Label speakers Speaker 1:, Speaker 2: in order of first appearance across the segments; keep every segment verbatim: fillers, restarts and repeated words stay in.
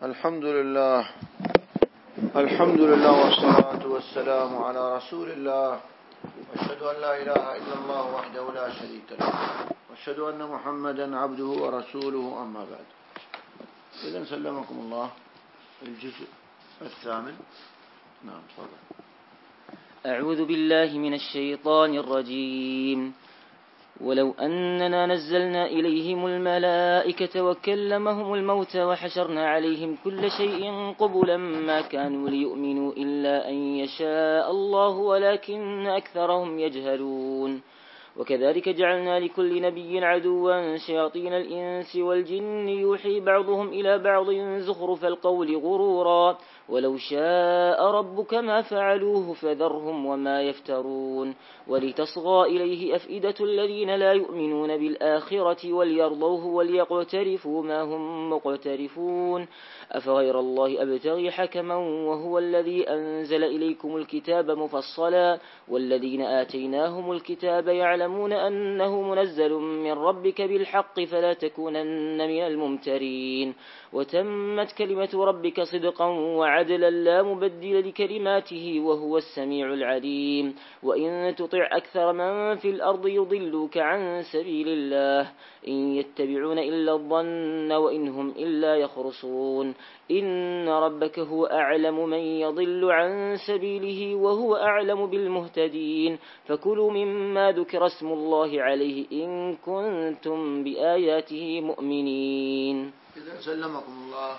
Speaker 1: الحمد لله الحمد لله والصلاة والسلام على رسول الله، وأشهد أن لا إله إلا الله وحده لا شريك له، وأشهد أن محمدا عبده ورسوله، أما بعد. إذن سلمكم الله الجزء الثامن. نعم تفضل.
Speaker 2: أعوذ بالله من الشيطان الرجيم. ولو أننا نزلنا إليهم الملائكة وكلمهم الموتى وحشرنا عليهم كل شيء قبلا ما كانوا ليؤمنوا إلا أن يشاء الله ولكن أكثرهم يجهلون. وكذلك جعلنا لكل نبي عدوا شياطين الإنس والجن يوحي بعضهم إلى بعض زخرف القول غرورا ولو شاء ربك ما فعلوه فذرهم وما يفترون. ولتصغى إليه أفئدة الذين لا يؤمنون بالآخرة وليرضوه وليقترفوا ما هم مقترفون. أفغير الله أبتغي حكما وهو الذي أنزل إليكم الكتاب مفصلا والذين آتيناهم الكتاب يعلمون أنه منزل من ربك بالحق فلا تكونن من الممترين. وتمت كلمة ربك صدقا وعدلا لا مبدل لكلماته وهو السميع العليم. وإن تطع أكثر من في الأرض يضلوك عن سبيل الله إن يتبعون إلا الظن وإن هم إلا يخرصون. إن ربك هو أعلم من يضل عن سبيله وهو أعلم بالمهتدين. فكلوا مما ذكر اسم الله عليه إن كنتم بآياته مؤمنين.
Speaker 1: إذا سلمكم الله.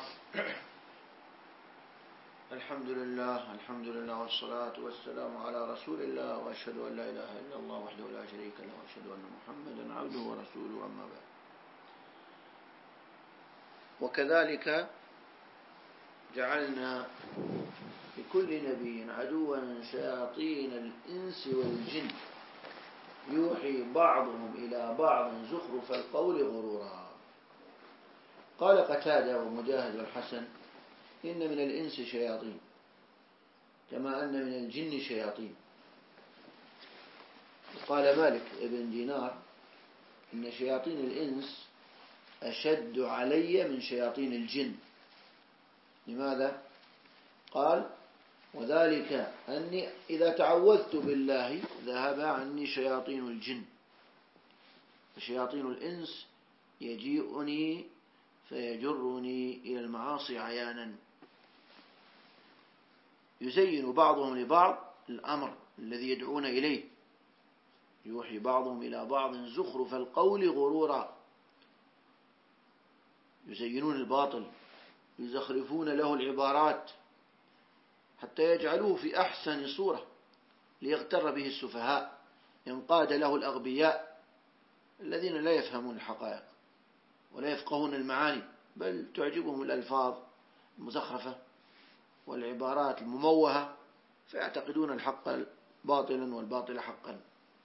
Speaker 1: الحمد لله الحمد لله والصلاة والسلام على رسول الله، وأشهد أن لا إله إلا الله وحده لا شريك له، وأشهد أن محمدا عبده ورسوله، أما بعد. وكذلك جعلنا لكل نبي عدوا شياطين الإنس والجن يوحي بعضهم إلى بعض زخرف القول غرورا. قال قتادة ومجاهد والحسن: إن من الإنس شياطين كما أن من الجن شياطين. قال مالك ابن دينار: إن شياطين الإنس أشد علي من شياطين الجن. لماذا؟ قال: وذلك أني إذا تعوذت بالله ذهب عني شياطين الجن، فشياطين الإنس يجيئني فيجرني إلى المعاصي عيانا. يزين بعضهم لبعض الأمر الذي يدعون إليه، يوحي بعضهم إلى بعض زخرف القول غرورا، يزينون الباطل، يزخرفون له العبارات حتى يجعلوه في أحسن صورة ليغتر به السفهاء، ينقاد له الأغبياء الذين لا يفهمون الحقائق ولا يفقهون المعاني، بل تعجبهم الألفاظ المزخرفة والعبارات المموهة، فيعتقدون الحق باطلا والباطل حقا.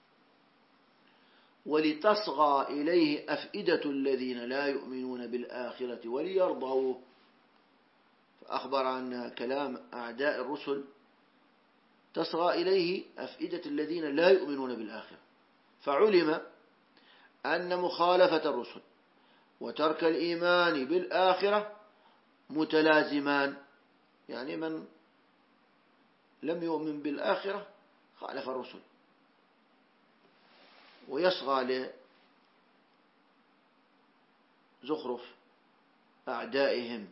Speaker 1: ولتصغى إليه أفئدة الذين لا يؤمنون بالآخرة وليرضوه. فأخبر عن كلام أعداء الرسل: تصغى إليه أفئدة الذين لا يؤمنون بالآخرة. فعلم أن مخالفة الرسل وترك الإيمان بالآخرة متلازمان، يعني من لم يؤمن بالآخرة خالف الرسل، ويصغى لزخرف أعدائهم.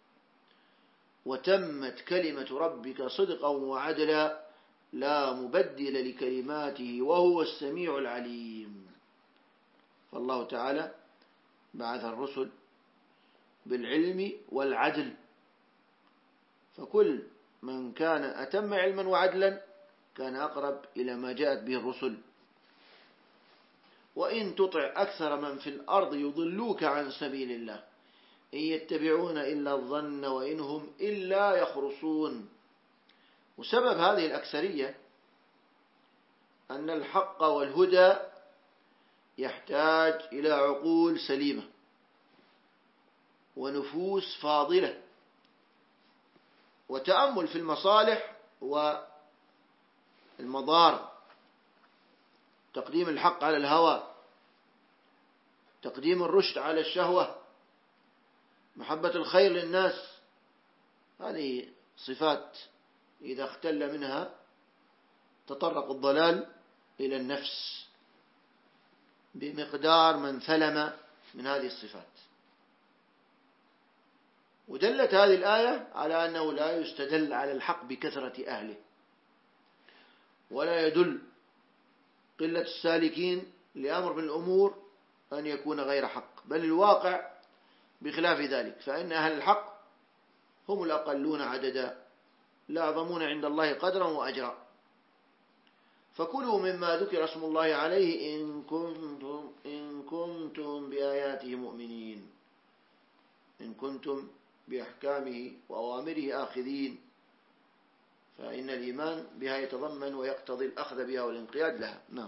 Speaker 1: وتمت كلمة ربك صدقا وعدلا لا مبدل لكلماته وهو السميع العليم. فالله تعالى بعث الرسل بالعلم والعدل، فكل من كان أتم علما وعدلا كان أقرب إلى ما جاءت به الرسل. وإن تطع أكثر من في الأرض يضلوك عن سبيل الله إن يتبعون إلا الظن وإن هم إلا يخرصون. وسبب هذه الأكثرية أن الحق والهدى يحتاج إلى عقول سليمة ونفوس فاضلة وتأمل في المصالح والمضار، تقديم الحق على الهوى، تقديم الرشد على الشهوة، محبة الخير للناس هذه صفات إذا اختل منها تطرق الضلال إلى النفس بمقدار من ثلم من هذه الصفات. ودلت هذه الآية على أنه لا يستدل على الحق بكثرة أهله، ولا يدل قلة السالكين لأمر من الأمور أن يكون غير حق، بل الواقع بخلاف ذلك، فإن أهل الحق هم الأقلون عددا لا أعظمون عند الله قدرا وأجرا. فكلوا مما ذكر اسم الله عليه إن كنتم, إن كنتم بآياته مؤمنين، إن كنتم بأحكامه وأوامره آخذين، فإن الإيمان بها يتضمن ويقتضي الأخذ بها والانقياد لها. نعم.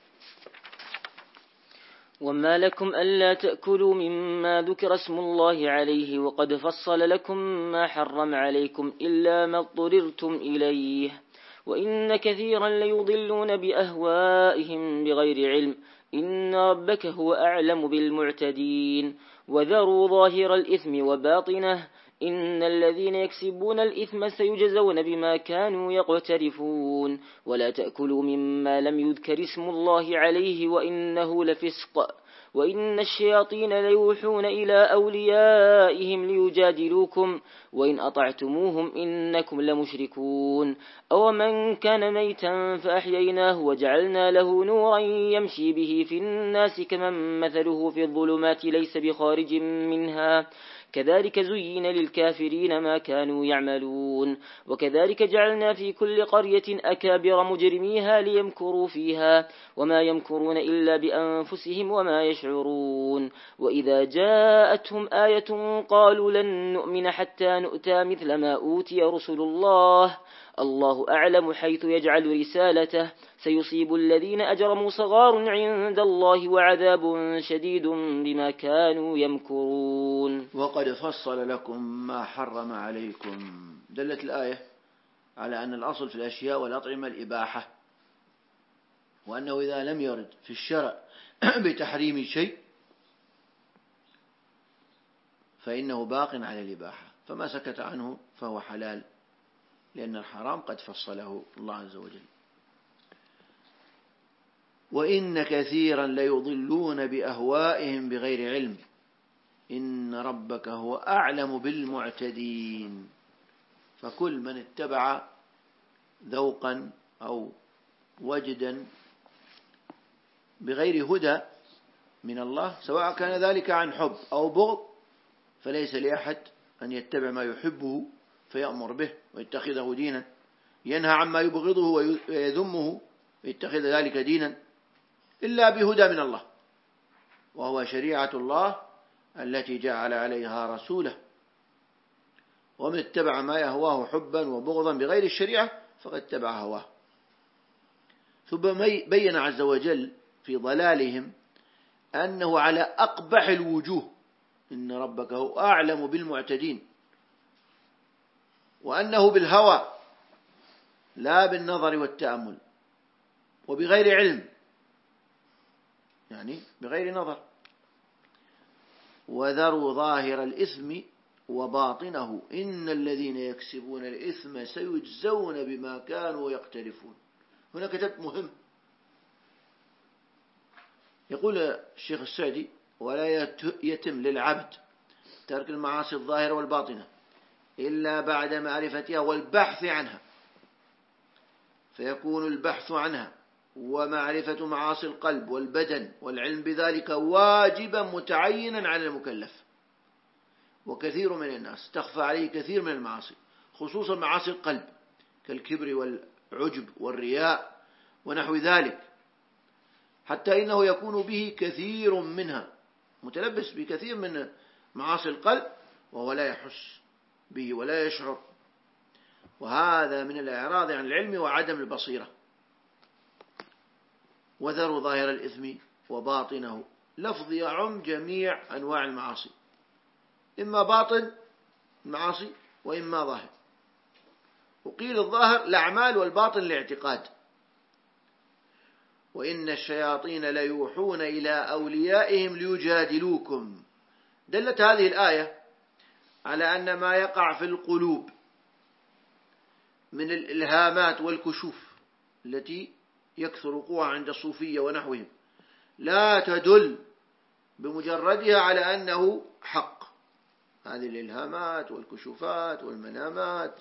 Speaker 2: وما لكم ألا تأكلوا مما ذكر اسم الله عليه وقد فصل لكم ما حرم عليكم إلا ما اضطررتم إليه وإن كثيرا ليضلون بأهوائهم بغير علم إن ربك هو أعلم بالمعتدين وذروا ظاهر الإثم وباطنه إن الذين يكسبون الإثم سيجزون بما كانوا يقترفون ولا تأكلوا مما لم يذكر اسم الله عليه وإنه لفسق وإن الشياطين ليوحون إلى أوليائهم ليجادلوكم وإن أطعتموهم إنكم لمشركون أو من كان ميتا فأحييناه وجعلنا له نورا يمشي به في الناس كمن مثله في الظلمات ليس بخارج منها كذلك زين للكافرين ما كانوا يعملون وكذلك جعلنا في كل قرية أكابر مجرميها ليمكروا فيها وما يمكرون إلا بأنفسهم وما يشعرون وإذا جاءتهم آية قالوا لن نؤمن حتى نؤتى مثل ما أوتي رسل الله الله أعلم حيث يجعل رسالته سيصيب الذين أجرموا صغار عند الله وعذاب شديد بما كانوا يمكرون.
Speaker 1: وقد فصل لكم ما حرم عليكم. دلت الآية على أن الأصل في الأشياء والأطعمة الإباحة، وأنه إذا لم يرد في الشرع بتحريم شيء فإنه باق على الإباحة، فما سكت عنه فهو حلال لأن الحرام قد فصله الله عز وجل. وإن كثيرا ليضلون بأهوائهم بغير علم إن ربك هو أعلم بالمعتدين. فكل من اتبع ذوقا أو وجدا بغير هدى من الله سواء كان ذلك عن حب أو بغض فليس لأحد أن يتبع ما يحبه فيأمر به ويتخذه دينا، ينهى عما يبغضه ويذمه ويتخذ ذلك دينا إلا بهدى من الله، وهو شريعة الله التي جعل عليها رسوله. ومن اتبع ما يهواه حبا وبغضا بغير الشريعة فقد اتبع هواه. ثم بين عز وجل في ضلالهم أنه على أقبح الوجوه إن ربك هو أعلم بالمعتدين، وأنه بالهوى لا بالنظر والتأمل وبغير علم، يعني بغير نظر. وذروا ظاهر الإثم وباطنه إن الذين يكسبون الإثم سيجزون بما كانوا يقترفون. هنا كتبت مهم، يقول الشيخ السعدي: ولا يتم للعبد ترك المعاصي الظاهرة والباطنة إلا بعد معرفتها والبحث عنها، فيكون البحث عنها ومعرفة معاصي القلب والبدن والعلم بذلك واجبا متعينا على المكلف. وكثير من الناس تخفى عليه كثير من المعاصي، خصوصا معاصي القلب كالكبر والعجب والرياء ونحو ذلك، حتى إنه يكون به كثير منها متلبس بكثير من معاصي القلب وهو لا يحس به ولا يشعر، وهذا من الإعراض عن العلم وعدم البصيرة. وذروا ظاهر الإثم وباطنه، لفظ يعم جميع أنواع المعاصي، إما باطن المعاصي وإما ظاهر. وقيل الظاهر الأعمال والباطن الاعتقاد. وإن الشياطين ليوحون إلى أوليائهم ليجادلوكم. دلت هذه الآية على أن ما يقع في القلوب من الإلهامات والكشوف التي يكثر وقوعها عند الصوفية ونحوهم لا تدل بمجردها على أنه حق. هذه الإلهامات والكشوفات والمنامات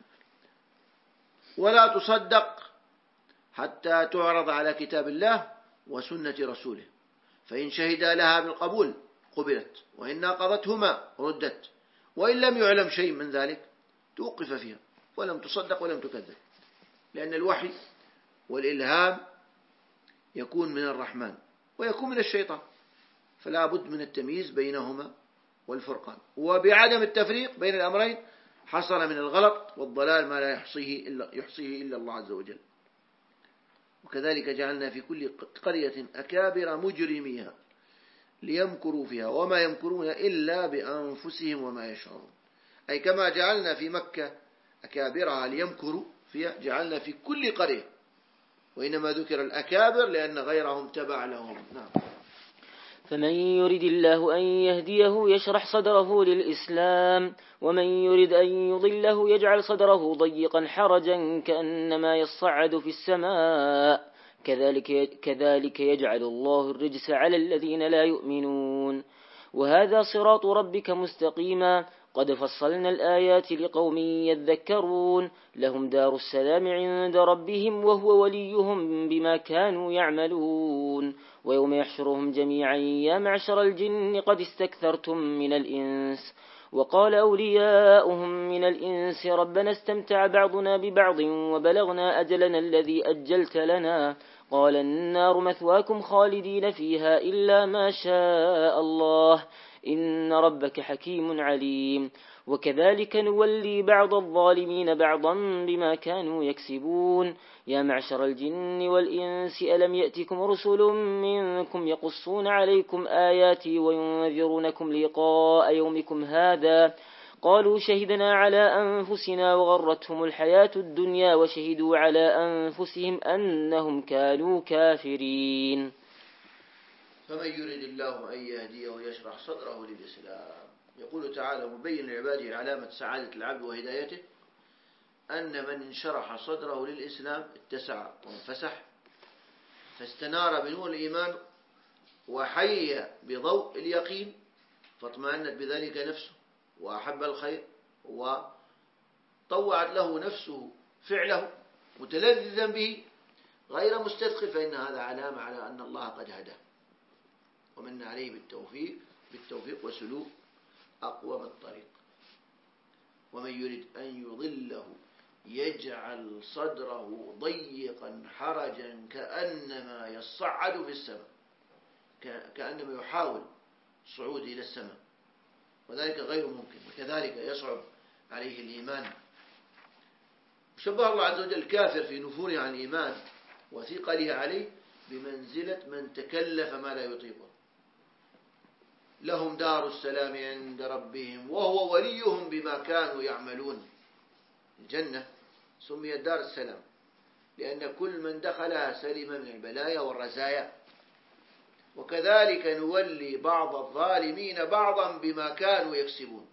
Speaker 1: ولا تصدق حتى تعرض على كتاب الله وسنة رسوله، فإن شهد لها بالقبول قبلت، وإن ناقضتهما ردت، وإن لم يعلم شيء من ذلك توقف فيها ولم تصدق ولم تكذب، لأن الوحي والإلهام يكون من الرحمن ويكون من الشيطان، فلا بد من التمييز بينهما والفرقان، وبعدم التفريق بين الأمرين حصل من الغلط والضلال ما لا يحصيه إلا, يحصيه إلا الله عز وجل. وكذلك جعلنا في كل قرية أكابر مجرميها ليمكروا فيها وما يمكرون إلا بأنفسهم وما يشعرون، أي كما جعلنا في مكة أكابرها ليمكروا فيها جعلنا في كل قرية، وإنما ذكر الأكابر لأن غيرهم تبع لهم. نعم.
Speaker 2: فمن يرد الله أن يهديه يشرح صدره للإسلام، ومن يرد أن يضله يجعل صدره ضيقا حرجا كأنما يصعد في السماء، كذلك, كذلك يجعل الله الرجس على الذين لا يؤمنون. وهذا صراط ربك مستقيما قد فصلنا الآيات لقوم يذكرون، لهم دار السلام عند ربهم وهو وليهم بما كانوا يعملون. ويوم يحشرهم جميعا يا معشر الجن قد استكثرتم من الإنس، وقال أولياؤهم من الإنس ربنا استمتع بعضنا ببعض وبلغنا أجلنا الذي أجلت لنا، قال النار مثواكم خالدين فيها إلا ما شاء الله إن ربك حكيم عليم. وكذلك نولي بعض الظالمين بعضا بما كانوا يكسبون. يا معشر الجن والإنس ألم يأتكم رسل منكم يقصون عليكم آياتي وينذرونكم لقاء يومكم هذا، قالوا شهدنا على أنفسنا وغرتهم الحياة الدنيا وشهدوا على أنفسهم أنهم كانوا كافرين.
Speaker 1: فمن يريد الله أن يهديه ويشرح صدره للإسلام. يقول تعالى مبين لعباده علامة سعادة العبد وهدايته أن من انشرح صدره للإسلام اتسع وانفسح فاستنار بنور الإيمان وحي بضوء اليقين فاطمأنت بذلك نفسه وأحب الخير وطوعت له نفسه فعله متلذذا به غير مستثقل، فإن هذا علامة على أن الله قد هداه ومن عليه بالتوفيق بالتوفيق وسلوك أقوم الطريق. ومن يريد أن يضله يجعل صدره ضيقا حرجا كأنما يصعد في السماء، كأنما يحاول الصعود إلى السماء، وذلك غير ممكن، وكذلك يصعب عليه الإيمان. شبه الله عز وجل الكافر في نفوره عن الإيمان وثقله عليه بمنزلة من تكلف ما لا يطيقه. لهم دار السلام عند ربهم وهو وليهم بما كانوا يعملون. الجنة سميت دار السلام لأن كل من دخلها سلم من البلايا والرزايا، وكذلك نولي بعض الظالمين بعضا بما كانوا يكسبون.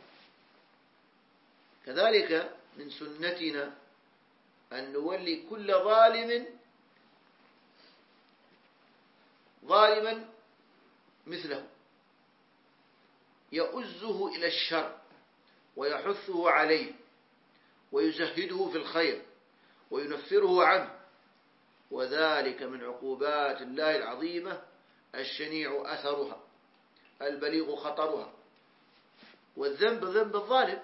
Speaker 1: كذلك من سنتنا أن نولي كل ظالم ظالما مثله يؤزه إلى الشر ويحثه عليه ويزهده في الخير وينفره عنه، وذلك من عقوبات الله العظيمة الشنيع أثرها البليغ خطرها. والذنب ذنب الظالم،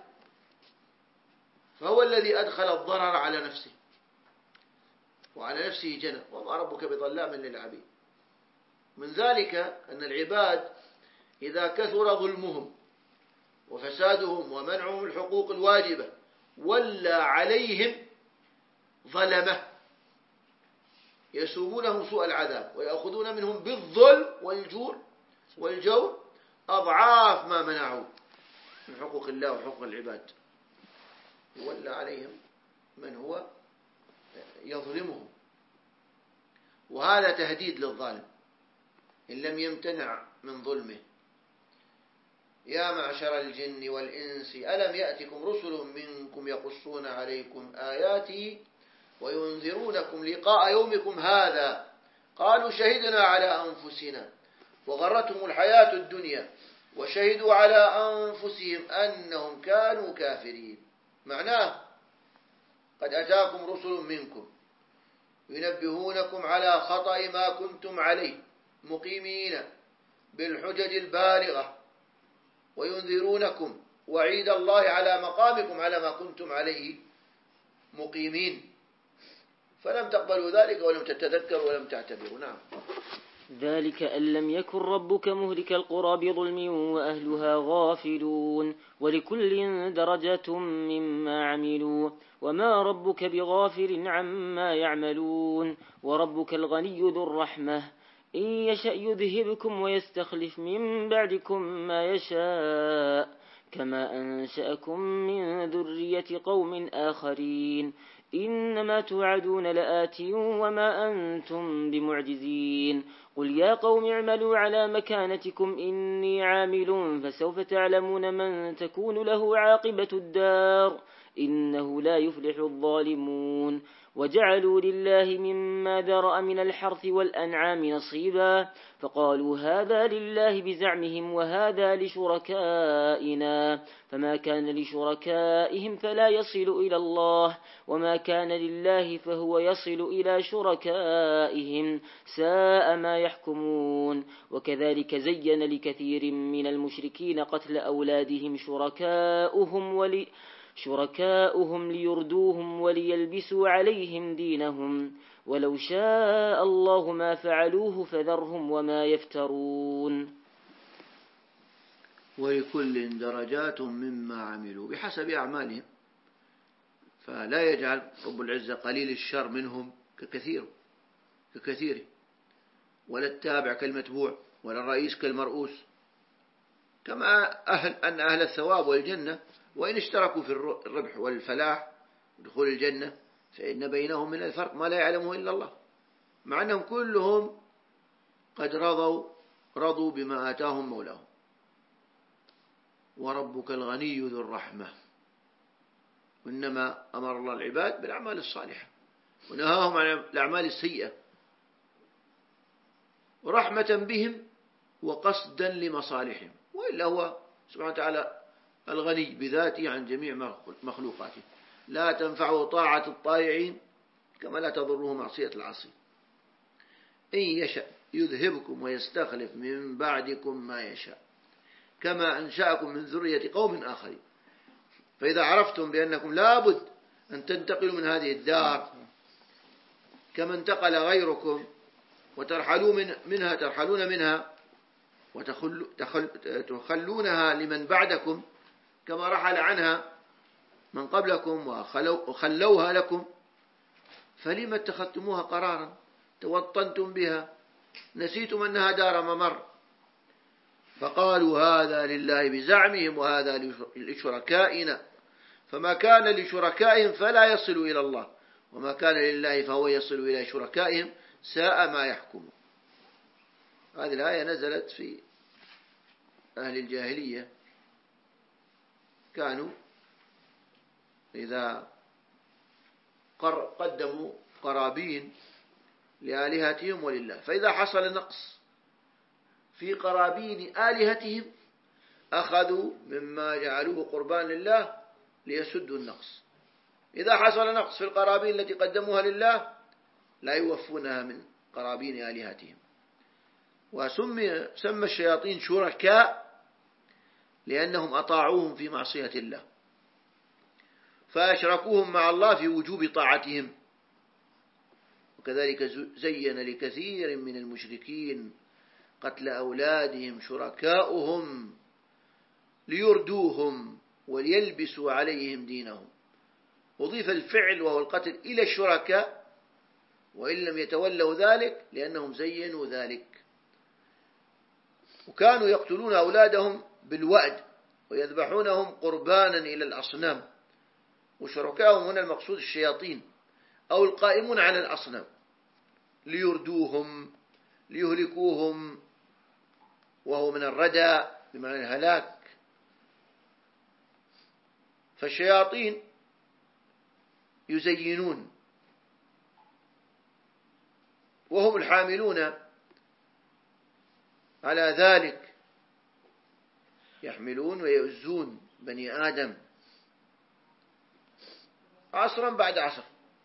Speaker 1: فهو الذي أدخل الضرر على نفسه وعلى نفسه جنى، وما ربك بظلام للعبيد. من ذلك أن العباد إذا كثر ظلمهم وفسادهم ومنعهم الحقوق الواجبة ولى عليهم ظلمه يسومونهم سوء العذاب ويأخذون منهم بالظلم والجور والجور أضعاف ما منعوا من حقوق الله وحقوق العباد. يولى عليهم من هو يظلمهم، وهذا تهديد للظالم إن لم يمتنع من ظلمه. يا معشر الجن والإنس ألم يأتكم رسل منكم يقصون عليكم آياتي وينذرونكم لقاء يومكم هذا قالوا شهدنا على أنفسنا وغرتهم الحياة الدنيا وشهدوا على أنفسهم أنهم كانوا كافرين. معناه قد أتاكم رسل منكم ينبهونكم على خطأ ما كنتم عليه مقيمين بالحجج البالغة وينذرونكم وعيد الله على مقامكم على ما كنتم عليه مقيمين، فلم تقبلوا ذلك ولم تتذكروا ولم تعتبروا. نعم.
Speaker 2: ذلك أن لم يكن ربك مهلك القرى بظلم وأهلها غافلون ولكل درجات مما عملوا وما ربك بغافل عما يعملون وربك الغني ذو الرحمة إن يشأ يذهبكم ويستخلف من بعدكم ما يشاء كما أنشأكم من ذرية قوم آخرين إنما توعدون لآت وما أنتم بمعجزين قل يا قوم اعملوا على مكانتكم إني عامل فسوف تعلمون من تكون له عاقبة الدار إنه لا يفلح الظالمون وجعلوا لله مما ذرأ من الحرث والأنعام نصيبا فقالوا هذا لله بزعمهم وهذا لشركائنا فما كان لشركائهم فلا يصل إلى الله وما كان لله فهو يصل إلى شركائهم ساء ما يحكمون وكذلك زين لكثير من المشركين قتل أولادهم شركاؤهم ولي شركاؤهم ليردوهم وليلبسوا عليهم دينهم ولو شاء الله ما فعلوه فذرهم وما يفترون.
Speaker 1: ولكل درجات مما عملوا بحسب أعمالهم، فلا يجعل رب العزة قليل الشر منهم ككثير ككثير ولا التابع كالمتبوع ولا الرئيس كالمرؤوس، كما أهل أن أهل الثواب والجنة وإن اشتركوا في الربح والفلاح ودخول الجنة فإن بينهم من الفرق ما لا يعلمه إلا الله، مع أنهم كلهم قد رضوا رضوا بما آتاهم مولاهم. وربك الغني ذو الرحمة، وإنما أمر الله العباد بالأعمال الصالحة ونهاهم عن الأعمال السيئة رحمة بهم وقصدا لمصالحهم، وإلا هو سبحانه وتعالى الغني بذاته عن جميع مخلوقاته، لا تنفعه طاعة الطائعين كما لا تضره معصية العاصي. إن يشأ يذهبكم ويستخلف من بعدكم ما يشاء كما أنشأكم من ذرية قوم آخرين. فإذا عرفتم بأنكم لابد أن تنتقلوا من هذه الدار كما انتقل غيركم وترحلوا من منها ترحلون منها وتخلونها لمن بعدكم كما رحل عنها من قبلكم وخلوها لكم، فلما اتخذتموها قرارا توطنتم بها نسيتم أنها دار ممر. فقالوا هذا لله بزعمهم وهذا لشركائنا فما كان لشركائهم فلا يصل إلى الله وما كان لله فهو يصل إلى شركائهم ساء ما يحكمون. هذه الآية نزلت في أهل الجاهلية، كانوا إذا قدموا قرابين لآلهتهم ولله، فإذا حصل نقص في قرابين آلهتهم أخذوا مما جعلوه قربان لله ليسدوا النقص. إذا حصل نقص في القرابين التي قدموها لله لا يوفونها من قرابين آلهتهم. وسمي سمى الشياطين شركاء لأنهم أطاعوهم في معصية الله فأشركوهم مع الله في وجوب طاعتهم. وكذلك زين لكثير من المشركين قتل أولادهم شركاؤهم ليردوهم وليلبسوا عليهم دينهم. أضيف الفعل وهو القتل إلى الشركاء وإن لم يتولوا ذلك لأنهم زينوا ذلك. وكانوا يقتلون أولادهم بالوأد ويذبحونهم قربانا إلى الأصنام، وشركاؤهم هنا المقصود الشياطين أو القائمون على الأصنام ليردوهم ليهلكوهم، وهو من الردى بمعنى الهلاك فالشياطين يزينون وهم الحاملون على ذلك، يحملون ويؤذون بني آدم عصرا بعد عصر،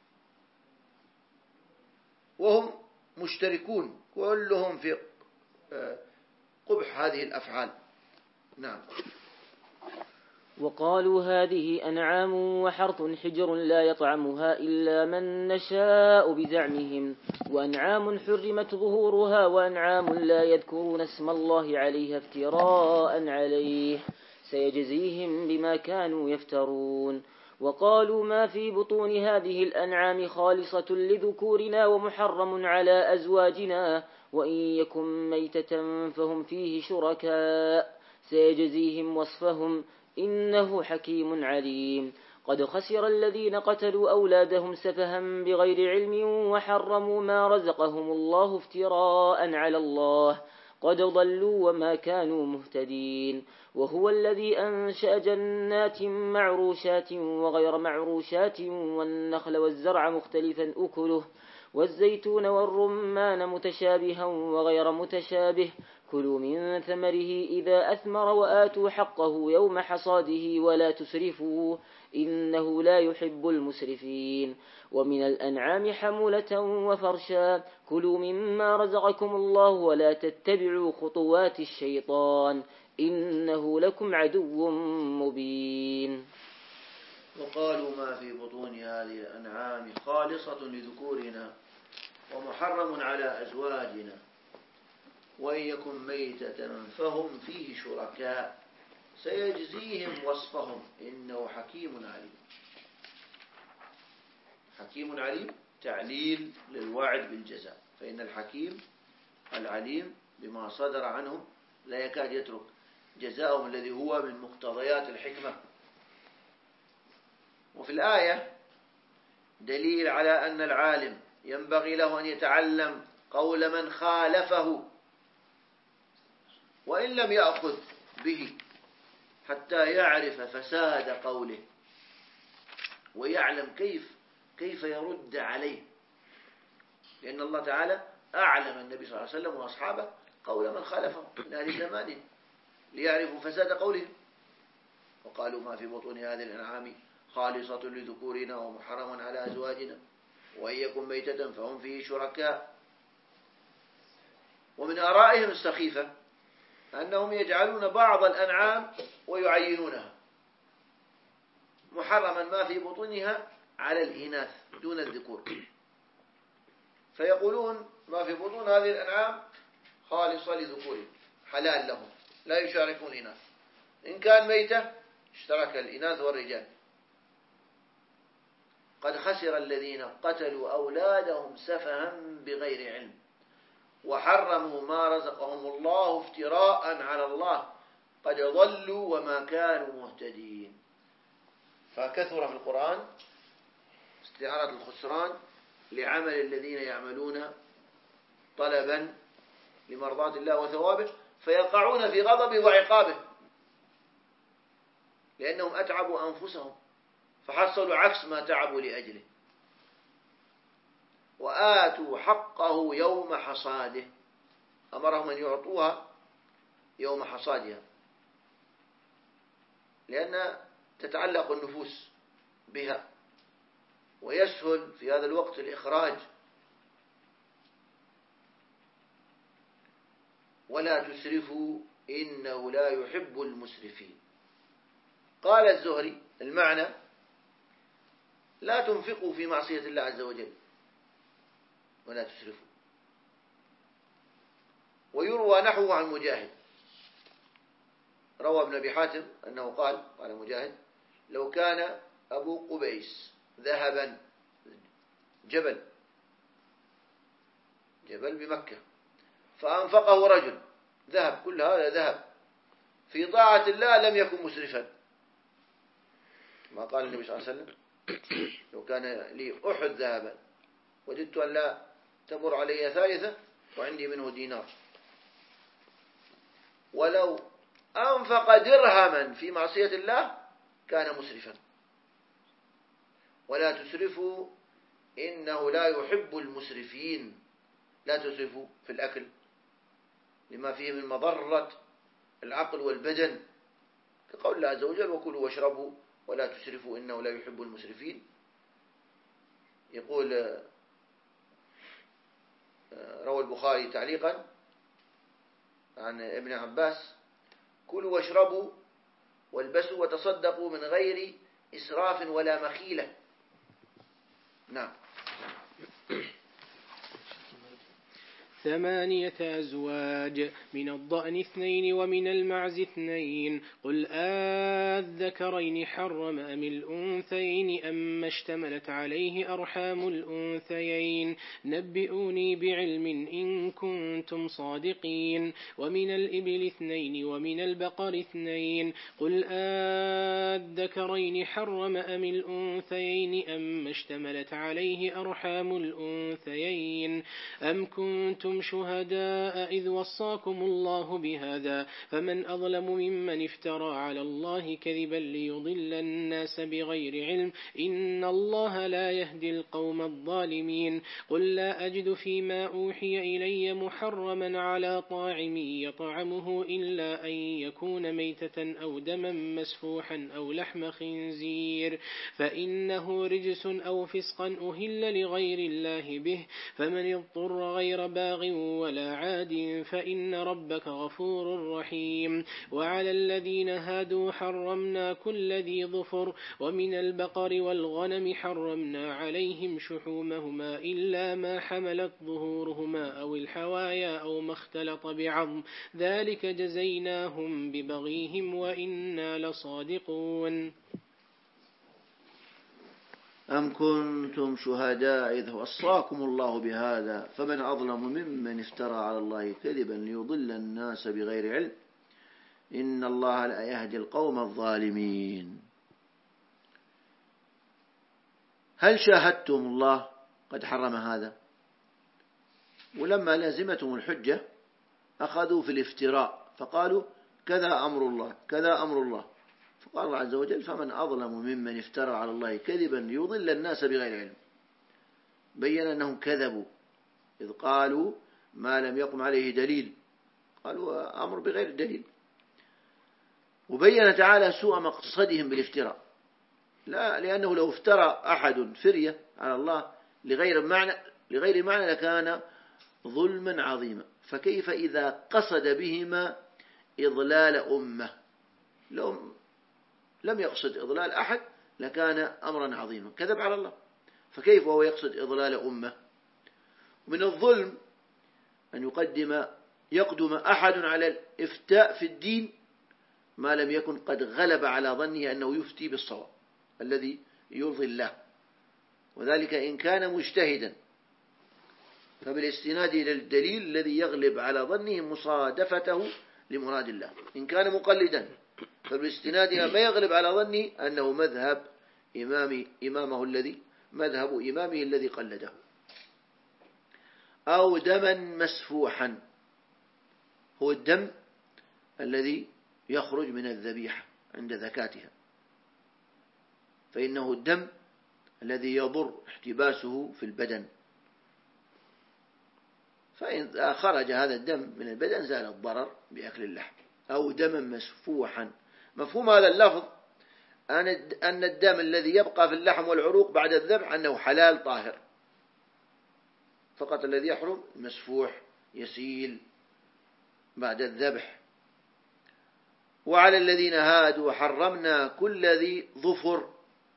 Speaker 1: وهم مشتركون كلهم في قبح هذه الأفعال. نعم.
Speaker 2: وقالوا هذه أنعام وحرث حجر لا يطعمها إلا من نشاء بزعمهم، وأنعام حرمت ظهورها وأنعام لا يذكرون اسم الله عليها افتراء عليه سيجزيهم بما كانوا يفترون. وقالوا ما في بطون هذه الأنعام خالصة لذكورنا ومحرم على أزواجنا وإن يكن ميتة فهم فيه شركاء سيجزيهم وصفهم إنه حكيم عليم. قد خسر الذين قتلوا أولادهم سفها بغير علم وحرموا ما رزقهم الله افتراء على الله قد ضلوا وما كانوا مهتدين. وهو الذي أنشأ جنات معروشات وغير معروشات والنخل والزرع مختلفا أكله والزيتون والرمان متشابها وغير متشابه كلوا من ثمره إذا أثمر وآتوا حقه يوم حصاده ولا تسرفوا إنه لا يحب المسرفين. ومن الأنعام حمولة وفرشا كلوا مما رزقكم الله ولا تتبعوا خطوات الشيطان إنه لكم عدو مبين.
Speaker 1: وقالوا ما في بطون هذه الأنعام خالصة لذكورنا ومحرم على أزواجنا وإن يكن ميتة فهم فيه شركاء سيجزيهم وصفهم إنه حكيم عليم. حكيم عليم تعليل للوعد بالجزاء، فإن الحكيم العليم بما صدر عنهم لا يكاد يترك جزاءهم الذي هو من مقتضيات الحكمة. وفي الآية دليل على أن العالم ينبغي له أن يتعلم قول من خالفه وإن لم يأخذ به حتى يعرف فساد قوله ويعلم كيف كيف يرد عليه، لأن الله تعالى أعلم النبي صلى الله عليه وسلم وأصحابه قول من خالفه من أهل زمانه ليعرفوا فساد قوله. وقالوا ما في بطون هذه الأنعام خالصة لذكورنا ومحرم على أزواجنا وإن يكن ميتة فهم فيه شركاء. ومن آرائهم السخيفة أنهم يجعلون بعض الأنعام ويعينونها محرما ما في بطونها على الإناث دون الذكور، فيقولون ما في بطون هذه الأنعام خالصة لذكورهم حلال لهم لا يشاركون إناث، إن كان ميتة اشترك الإناث والرجال. قد خسر الذين قتلوا أولادهم سفها بغير علم وحرموا ما رزقهم الله افتراء على الله قد ضلوا وما كانوا مهتدين. فكثر في القرآن استعارة الخسران لعمل الذين يعملون طلبا لمرضاة الله وثوابه فيقعون في غضبه وعقابه لأنهم أتعبوا أنفسهم فحصلوا عكس ما تعبوا لأجله. وآتوا حقه يوم حصاده أمرهم أن يعطوها يوم حصادها لأن تتعلق النفوس بها ويسهل في هذا الوقت الإخراج. ولا تسرفوا إنه لا يحب المسرفين. قال الزهري المعنى لا تنفقوا في معصية الله عز وجل ولا تسرفوا. ويروى نحوه عن مجاهد، روى ابن أبي حاتم أنه قال قال مجاهد لو كان أبو قبيس ذهبا جبل جبل بمكة فأنفقه رجل ذهب كل هذا ذهب في طاعة الله لم يكن مسرفا، ما قال النبي صلى الله عليه وسلم لو كان لي أحد ذهبا وجدت أن لا تمر علي ثالثة وعندي منه دينار، ولو أنفق درهما في معصية الله كان مسرفا. ولا تسرفوا إنه لا يحب المسرفين. لا تسرفوا في الأكل لما فيه من مضرة العقل والبدن، كقول الله عز وجل: وكلوا واشربوا ولا تسرفوا إنه لا يحب المسرفين. يقول روى البخاري تعليقا عن ابن عباس: كلوا واشربوا والبسوا وتصدقوا من غير إسراف ولا مخيلة. نعم.
Speaker 3: ثمانية أزواج، من الضأن اثنين ومن المعز اثنين، قل آذكرين حرم أم الأنثيين أما اشتملت عليه أرحام الأنثيين، نبئوني بعلم إن كنتم صادقين. ومن الإبل اثنين ومن البقر اثنين، قل آذكرين حرم أم الأنثيين أما اشتملت عليه أرحام الأنثيين، أم كنتم شهداء إذ وصاكم الله بهذا، فمن أظلم ممن افترى على الله كذبا ليضل الناس بغير علم، إن الله لا يهدي القوم الظالمين. قل لا أجد فيما أوحي إلي محرما على طاعم يطعمه إلا أن يكون ميتة أو دما مسفوحا أو لحم خنزير فإنه رجس أو فسقا أهل لغير الله به، فمن اضطر غير باغ ولا عاد فإن ربك غفور رحيم. وعلى الذين هادوا حرمنا كل ذي ظفر، ومن البقر والغنم حرمنا عليهم شحومهما إلا ما حملت ظهورهما أو الحوايا أو ما اختلط بعظم، ذلك جزيناهم ببغيهم وإنا لصادقون.
Speaker 1: أم كنتم شهداء إذ وصاكم الله بهذا، فمن أظلم ممن افترى على الله كذبا ليضل الناس بغير علم، إن الله لا يهدي القوم الظالمين. هل شاهدتم الله قد حرم هذا؟ ولما لازمتهم الحجة أخذوا في الافتراء فقالوا كذا أمر الله كذا أمر الله، فقال الله عز وجل: فمن أظلم ممن افترى على الله كذبا ليضل الناس بغير علم. بين أنهم كذبوا إذ قالوا ما لم يقم عليه دليل، قالوا أمر بغير دليل. وبين تعالى سوء مقصدهم بالافتراء، لا لأنه لو افترى أحد فرية على الله لغير معنى لغير معنى لكان ظلما عظيما، فكيف إذا قصد بهما إضلال أمة؟ لو لم يقصد إضلال أحد لكان أمرا عظيما، كذب على الله، فكيف وهو يقصد إضلال أمة؟ من الظلم أن يقدم يقدم أحد على الإفتاء في الدين ما لم يكن قد غلب على ظنه أنه يفتي بالصواب الذي يرضي الله، وذلك إن كان مجتهدا فبالاستناد إلى الدليل الذي يغلب على ظنه مصادفته لمراد الله. إن كان مقلدا فبالاستناد إلى ما يغلب على ظنه أنه مذهب إمام إمامه الذي مذهب إمامه الذي قلده. أو دما مسفوحا، هو الدم الذي يخرج من الذبيحة عند ذكاتها، فإنه الدم الذي يضر احتباسه في البدن، فإن خرج هذا الدم من البدن زال الضرر بأكل اللحم. أو دما مسفوحا، مفهوم هذا اللفظ أن الدم الذي يبقى في اللحم والعروق بعد الذبح أنه حلال طاهر، فقط الذي يحرم مسفوح يسيل بعد الذبح. وعلى الذين هادوا حرمنا كل ذي ظفر،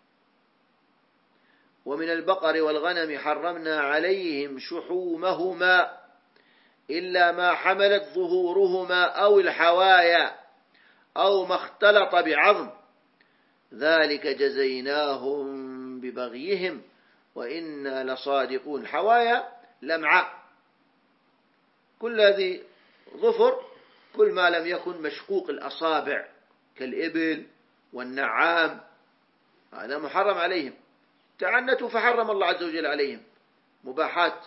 Speaker 1: ومن البقر والغنم حرمنا عليهم شحومهما إلا ما حملت ظهورهما أو الحوايا أو ما اختلط بعظم، ذلك جزيناهم ببغيهم وإنا لصادقون. حوايا لمعاء، كل ذي ظفر كل ما لم يكن مشقوق الأصابع كالإبل والنعام، هذا محرم عليهم. تعنتوا فحرم الله عز وجل عليهم مباحات،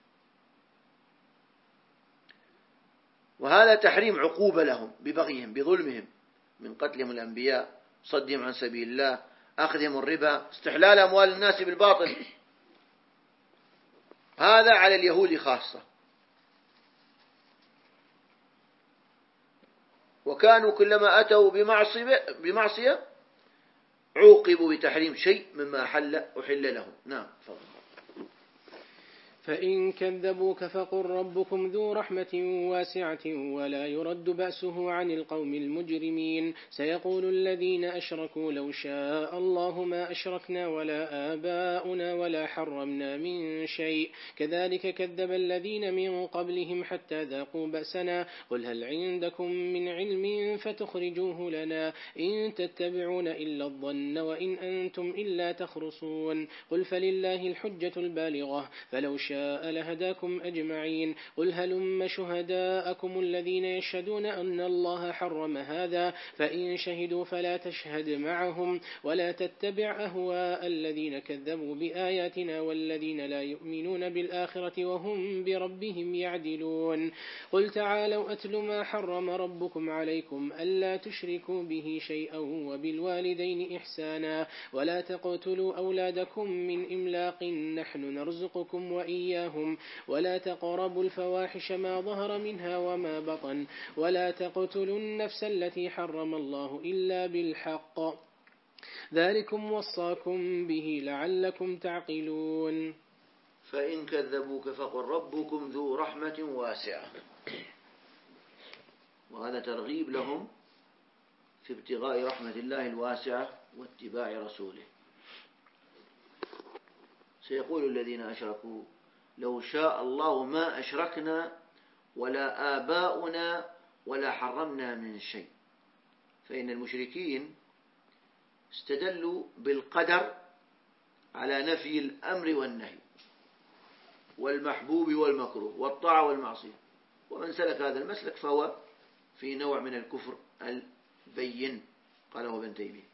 Speaker 1: وهذا تحريم عقوبة لهم ببغيهم بظلمهم من قتلهم الأنبياء، صدهم عن سبيل الله، أخذهم الربا، استحلال أموال الناس بالباطل، هذا على اليهود خاصة. وكانوا كلما أتوا بمعصية, بمعصية عوقبوا بتحريم شيء مما أحل أحل لهم. نعم.
Speaker 3: فإن كذبوك فقل ربكم ذو رحمة واسعة ولا يرد بأسه عن القوم المجرمين. سيقول الذين أشركوا لو شاء الله ما أشركنا ولا آباؤنا ولا حرمنا من شيء كذلك كذب الذين من قبلهم حتى ذاقوا بأسنا. قل هل عندكم من علم فتخرجوه لنا إن تتبعون إلا الظن وإن أنتم إلا تخرصون. قل فلله الحجة البالغة فلو شاء لهداكم أجمعين. قل هلم شهداءكم الذين يشهدون أن الله حرم هذا فإن شهدوا فلا تشهد معهم ولا تتبع أهواء الذين كذبوا بآياتنا والذين لا يؤمنون بالآخرة وهم بربهم يعدلون. قل تعالوا أتل ما حرم ربكم عليكم ألا تشركوا به شيئا وبالوالدين إحسانا ولا تقتلوا أولادكم من إملاق نحن نرزقكم وإياهم ولا تقربوا الفواحش ما ظهر منها وما بطن ولا تقتلوا النفس التي حرم الله إلا بالحق ذلكم وصاكم به لعلكم تعقلون.
Speaker 1: فإن كذبوك فقل ربكم ذو رحمة واسعة، وهذا ترغيب لهم في ابتغاء رحمة الله الواسعة واتباع رسوله. سيقول الذين أشركوا لو شاء الله ما أشركنا ولا آباؤنا ولا حرمنا من شيء. فإن المشركين استدلوا بالقدر على نفي الأمر والنهي والمحبوب والمكروه والطاعة والمعصية، ومن سلك هذا المسلك فهو في نوع من الكفر البين، قاله ابن تيمية.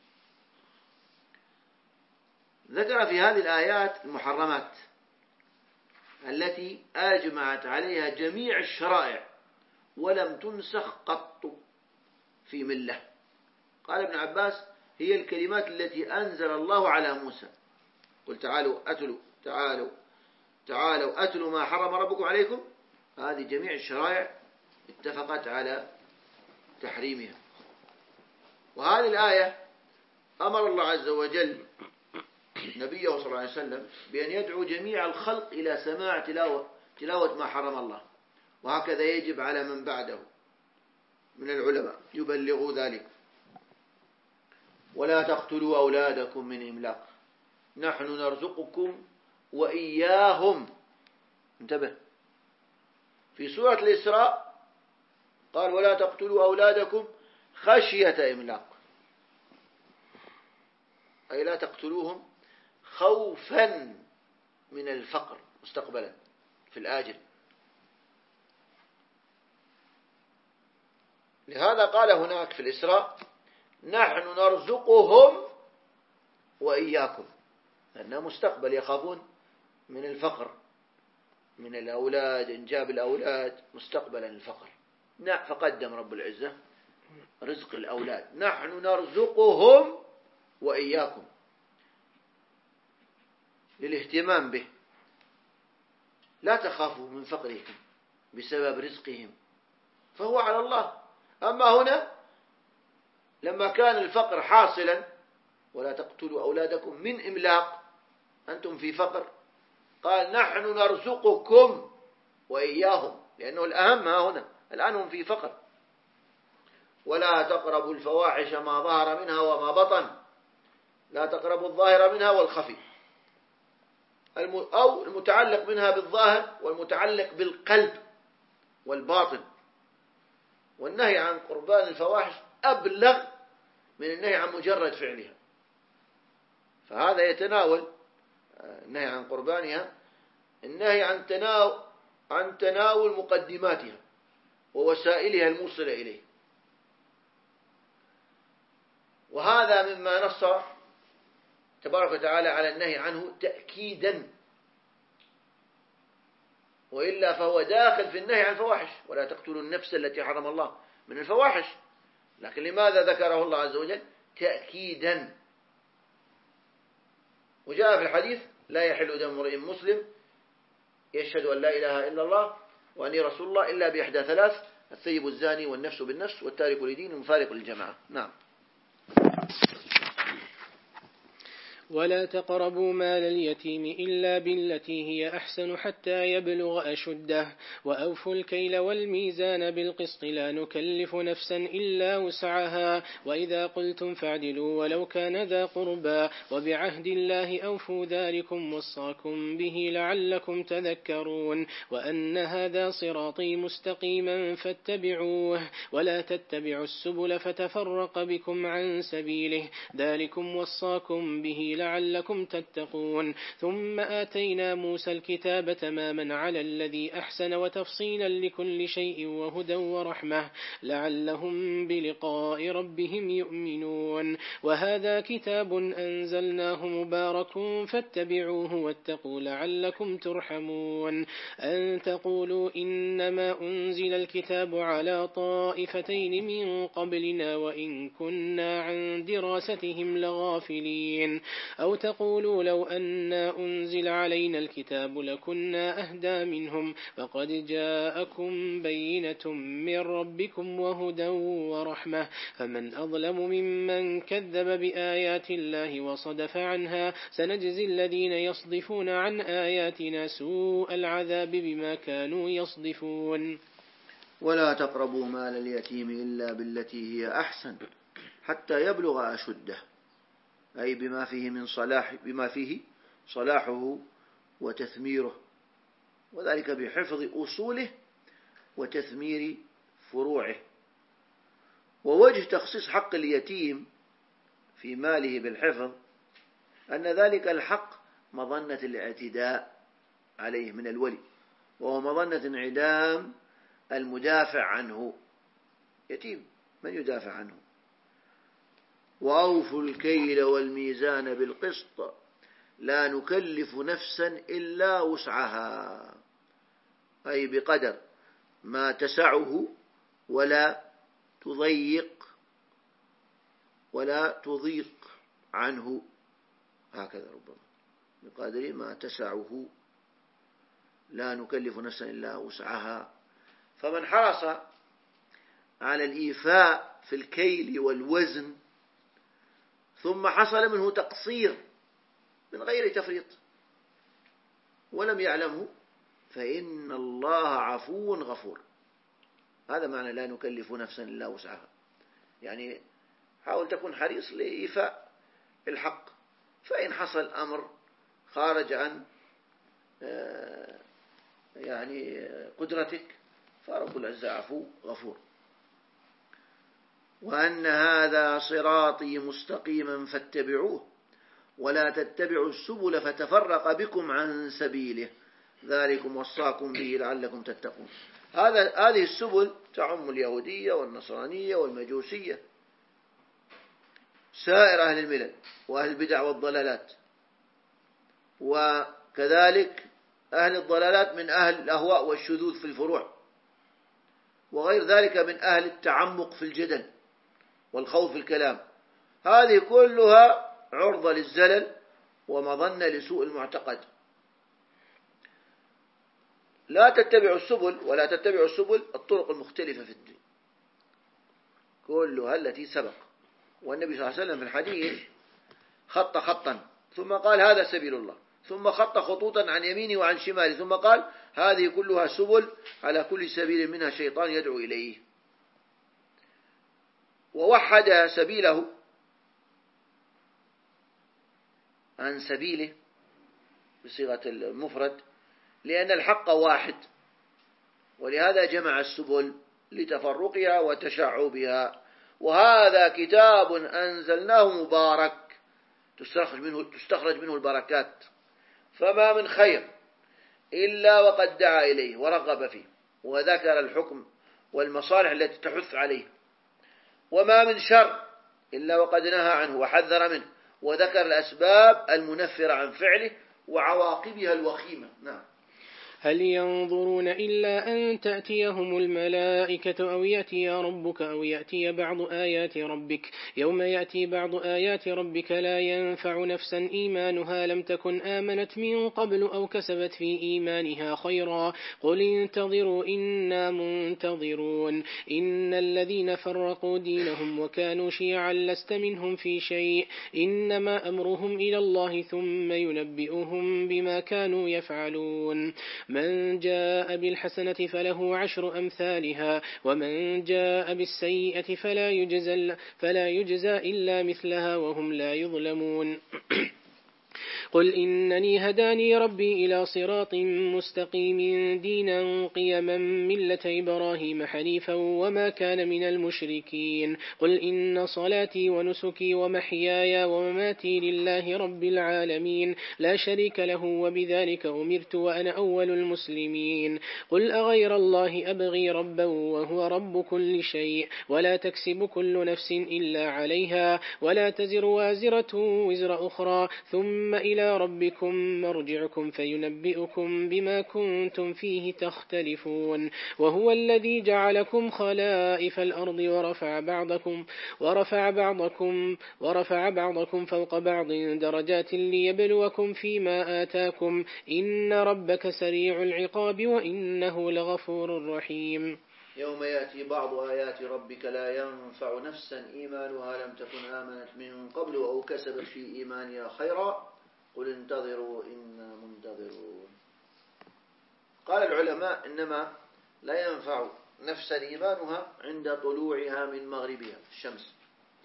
Speaker 1: ذكر في هذه الآيات المحرمات التي أجمعت عليها جميع الشرائع ولم تنسخ قط في ملة. قال ابن عباس هي الكلمات التي أنزل الله على موسى. قل تعالوا أتلوا تعالوا تعالوا أتلوا ما حرم ربكم عليكم. هذه جميع الشرائع اتفقت على تحريمها. وهذه الآية أمر الله عز وجل نبيه صلى الله عليه وسلم بأن يدعو جميع الخلق إلى سماع تلاوة, تلاوة ما حرم الله، وهكذا يجب على من بعده من العلماء يبلغوا ذلك. ولا تقتلوا أولادكم من إملاق نحن نرزقكم وإياهم. انتبه، في سورة الإسراء قال ولا تقتلوا أولادكم خشية إملاق، أي لا تقتلوهم خوفا من الفقر مستقبلا في الآجل. لهذا قال هناك في الإسراء نحن نرزقهم وإياكم، لأنه مستقبل يخافون من الفقر، من الأولاد، إنجاب الأولاد مستقبلا الفقر. فقدم رب العزة رزق الأولاد، نحن نرزقهم وإياكم للاهتمام به، لا تخافوا من فقرهم بسبب رزقهم فهو على الله. أما هنا لما كان الفقر حاصلا ولا تقتلوا أولادكم من إملاق، أنتم في فقر، قال نحن نرزقكم وإياهم، لأنه الأهم ها هنا الآن هم في فقر. ولا تقربوا الفواحش ما ظهر منها وما بطن، لا تقربوا الظاهر منها والخفي، أو المتعلق منها بالظاهر والمتعلق بالقلب والباطن. والنهي عن قربان الفواحش أبلغ من النهي عن مجرد فعلها، فهذا يتناول النهي عن قربانها النهي عن تناول عن تناول مقدماتها ووسائلها الموصلة إليه. وهذا مما نص تبارك وتعالى على النهي عنه تأكيدا، وإلا فهو داخل في النهي عن الفواحش. ولا تقتلوا النفس التي حرم الله من الفواحش، لكن لماذا ذكره الله عز وجل تأكيدا؟ وجاء في الحديث لا يحل دم امرئ مسلم يشهد أن لا إله إلا الله وأني رسول الله إلا بإحدى ثلاث: الثيب الزاني والنفس بالنفس والتارك لدين المفارق للجماعة. نعم.
Speaker 3: ولا تقربوا مال اليتيم إلا بالتي هي أحسن حتى يبلغ أشده وأوفوا الكيل والميزان بالقسط لا نكلف نفسا إلا وسعها وإذا قلتم فاعدلوا ولو كان ذا قربى وبعهد الله أوفوا ذلكم وصاكم به لعلكم تذكرون وأن هذا صراطي مستقيما فاتبعوه ولا تتبعوا السبل فتفرق بكم عن سبيله ذلكم وصاكم به لعلكم تتقون ثم آتينا موسى الكتاب تماما على الذي أحسن وتفصيلا لكل شيء وهدى ورحمة لعلهم بلقاء ربهم يؤمنون وهذا كتاب أنزلناه مبارك فاتبعوه واتقوا لعلكم ترحمون أن تقولوا إنما أنزل الكتاب على طائفتين من قبلنا وإن كنا عن دراستهم لغافلين أو تقولوا لو أنا أنزل علينا الكتاب لكنا أهدى منهم فقد جاءكم بينة من ربكم وهدى ورحمة فمن أظلم ممن كذب بآيات الله وصدف عنها سنجزي الذين يصدفون عن آياتنا سوء العذاب بما كانوا يصدفون.
Speaker 1: ولا تقربوا مال اليتيم إلا بالتي هي أحسن حتى يبلغ أشده، أي بما فيه من صلاح بما فيه صلاحه وتثميره، وذلك بحفظ أصوله وتثمير فروعه. ووجه تخصيص حق اليتيم في ماله بالحفظ أن ذلك الحق مظنة الاعتداء عليه من الولي، وهو مظنة انعدام المدافع عنه. يتيم من يدافع عنه؟ وأوفوا الكيل والميزان بالقسط لا نكلف نفسا إلا وسعها، أي بقدر ما تسعه ولا تضيق ولا تضيق عنه، هكذا ربما بقدر ما تسعه لا نكلف نفسا إلا وسعها. فمن حرص على الإيفاء في الكيل والوزن ثم حصل منه تقصير من غير تفريط ولم يعلمه فإن الله عفو غفور. هذا معنى لا نكلف نفسا إلا وسعها، يعني حاول تكون حريص لإيفاء الحق، فإن حصل أمر خارج عن يعني قدرتك فرب العزة عفو غفور. وأن هذا صراطي مستقيما فاتبعوه ولا تتبعوا السبل فتفرق بكم عن سبيله ذلكم وصاكم به لعلكم تتقون. هذا هذه السبل تعم اليهودية والنصرانية والمجوسية، سائر أهل الملل وأهل البدع والضلالات، وكذلك أهل الضلالات من أهل الأهواء والشذوذ في الفروع، وغير ذلك من أهل التعمق في الجدل والخوض في الكلام. هذه كلها عرضة للزلل ومظنة لسوء المعتقد. لا تتبعوا السبل ولا تتبعوا السبل الطرق المختلفة في الدين كلها التي سبق. والنبي صلى الله عليه وسلم في الحديث خط خطا ثم قال هذا سبيل الله، ثم خط خطوطا عن يمينه وعن شماله، ثم قال هذه كلها سبل على كل سبيل منها شيطان يدعو إليه. ووحد سبيله عن سبيله بصيغة المفرد لأن الحق واحد، ولهذا جمع السبل لتفرقها وتشعبها. وهذا كتاب أنزلناه مبارك تستخرج منه, تستخرج منه البركات، فما من خير إلا وقد دعا إليه ورغب فيه وذكر الحكم والمصالح التي تحث عليه، وما من شر إلا وقد نهى عنه وحذر منه وذكر الأسباب المنفرة عن فعله وعواقبها الوخيمة. نعم.
Speaker 3: هل ينظرون إلا أن تأتيهم الملائكة أو يأتي ربك أو يأتي بعض آيات ربك يوم يأتي بعض آيات ربك لا ينفع نفسا إيمانها لم تكن آمنت من قبل أو كسبت في إيمانها خيرا قل انتظروا إنا منتظرون إن الذين فرقوا دينهم وكانوا شيعا لست منهم في شيء إنما أمرهم إلى الله ثم ينبئهم بما كانوا يفعلون من جاء بالحسنة فله عشر أمثالها ومن جاء بالسيئة فلا يجزى, فلا يجزى إلا مثلها وهم لا يظلمون قل إنني هداني ربي إلى صراط مستقيم دينا قيما ملة إبراهيم حنيفا وما كان من المشركين قل إن صلاتي ونسكي ومحياي ومماتي لله رب العالمين لا شريك له وبذلك أمرت وأنا أول المسلمين قل أغير الله أبغي ربا وهو رب كل شيء ولا تكسب كل نفس إلا عليها ولا تزر وازرة وزر أخرى ثم إلى ربكم مرجعكم فينبئكم بما كنتم فيه تختلفون وهو الذي جعلكم خلائف الأرض ورفع بعضكم ورفع بعضكم ورفع بعضكم فوق بعض درجات ليبلوكم فيما آتاكم إن ربك سريع العقاب وإنه لغفور رحيم
Speaker 1: يوم يأتي بعض آيات ربك لا ينفع نفسا إيمانها لم تكن آمنت من قبل أو كسبت في إيمانها خيرا قل انتظروا إنا منتظرون. قال العلماء إنما لا ينفع نفسا إيمانها عند طلوعها من مغربها الشمس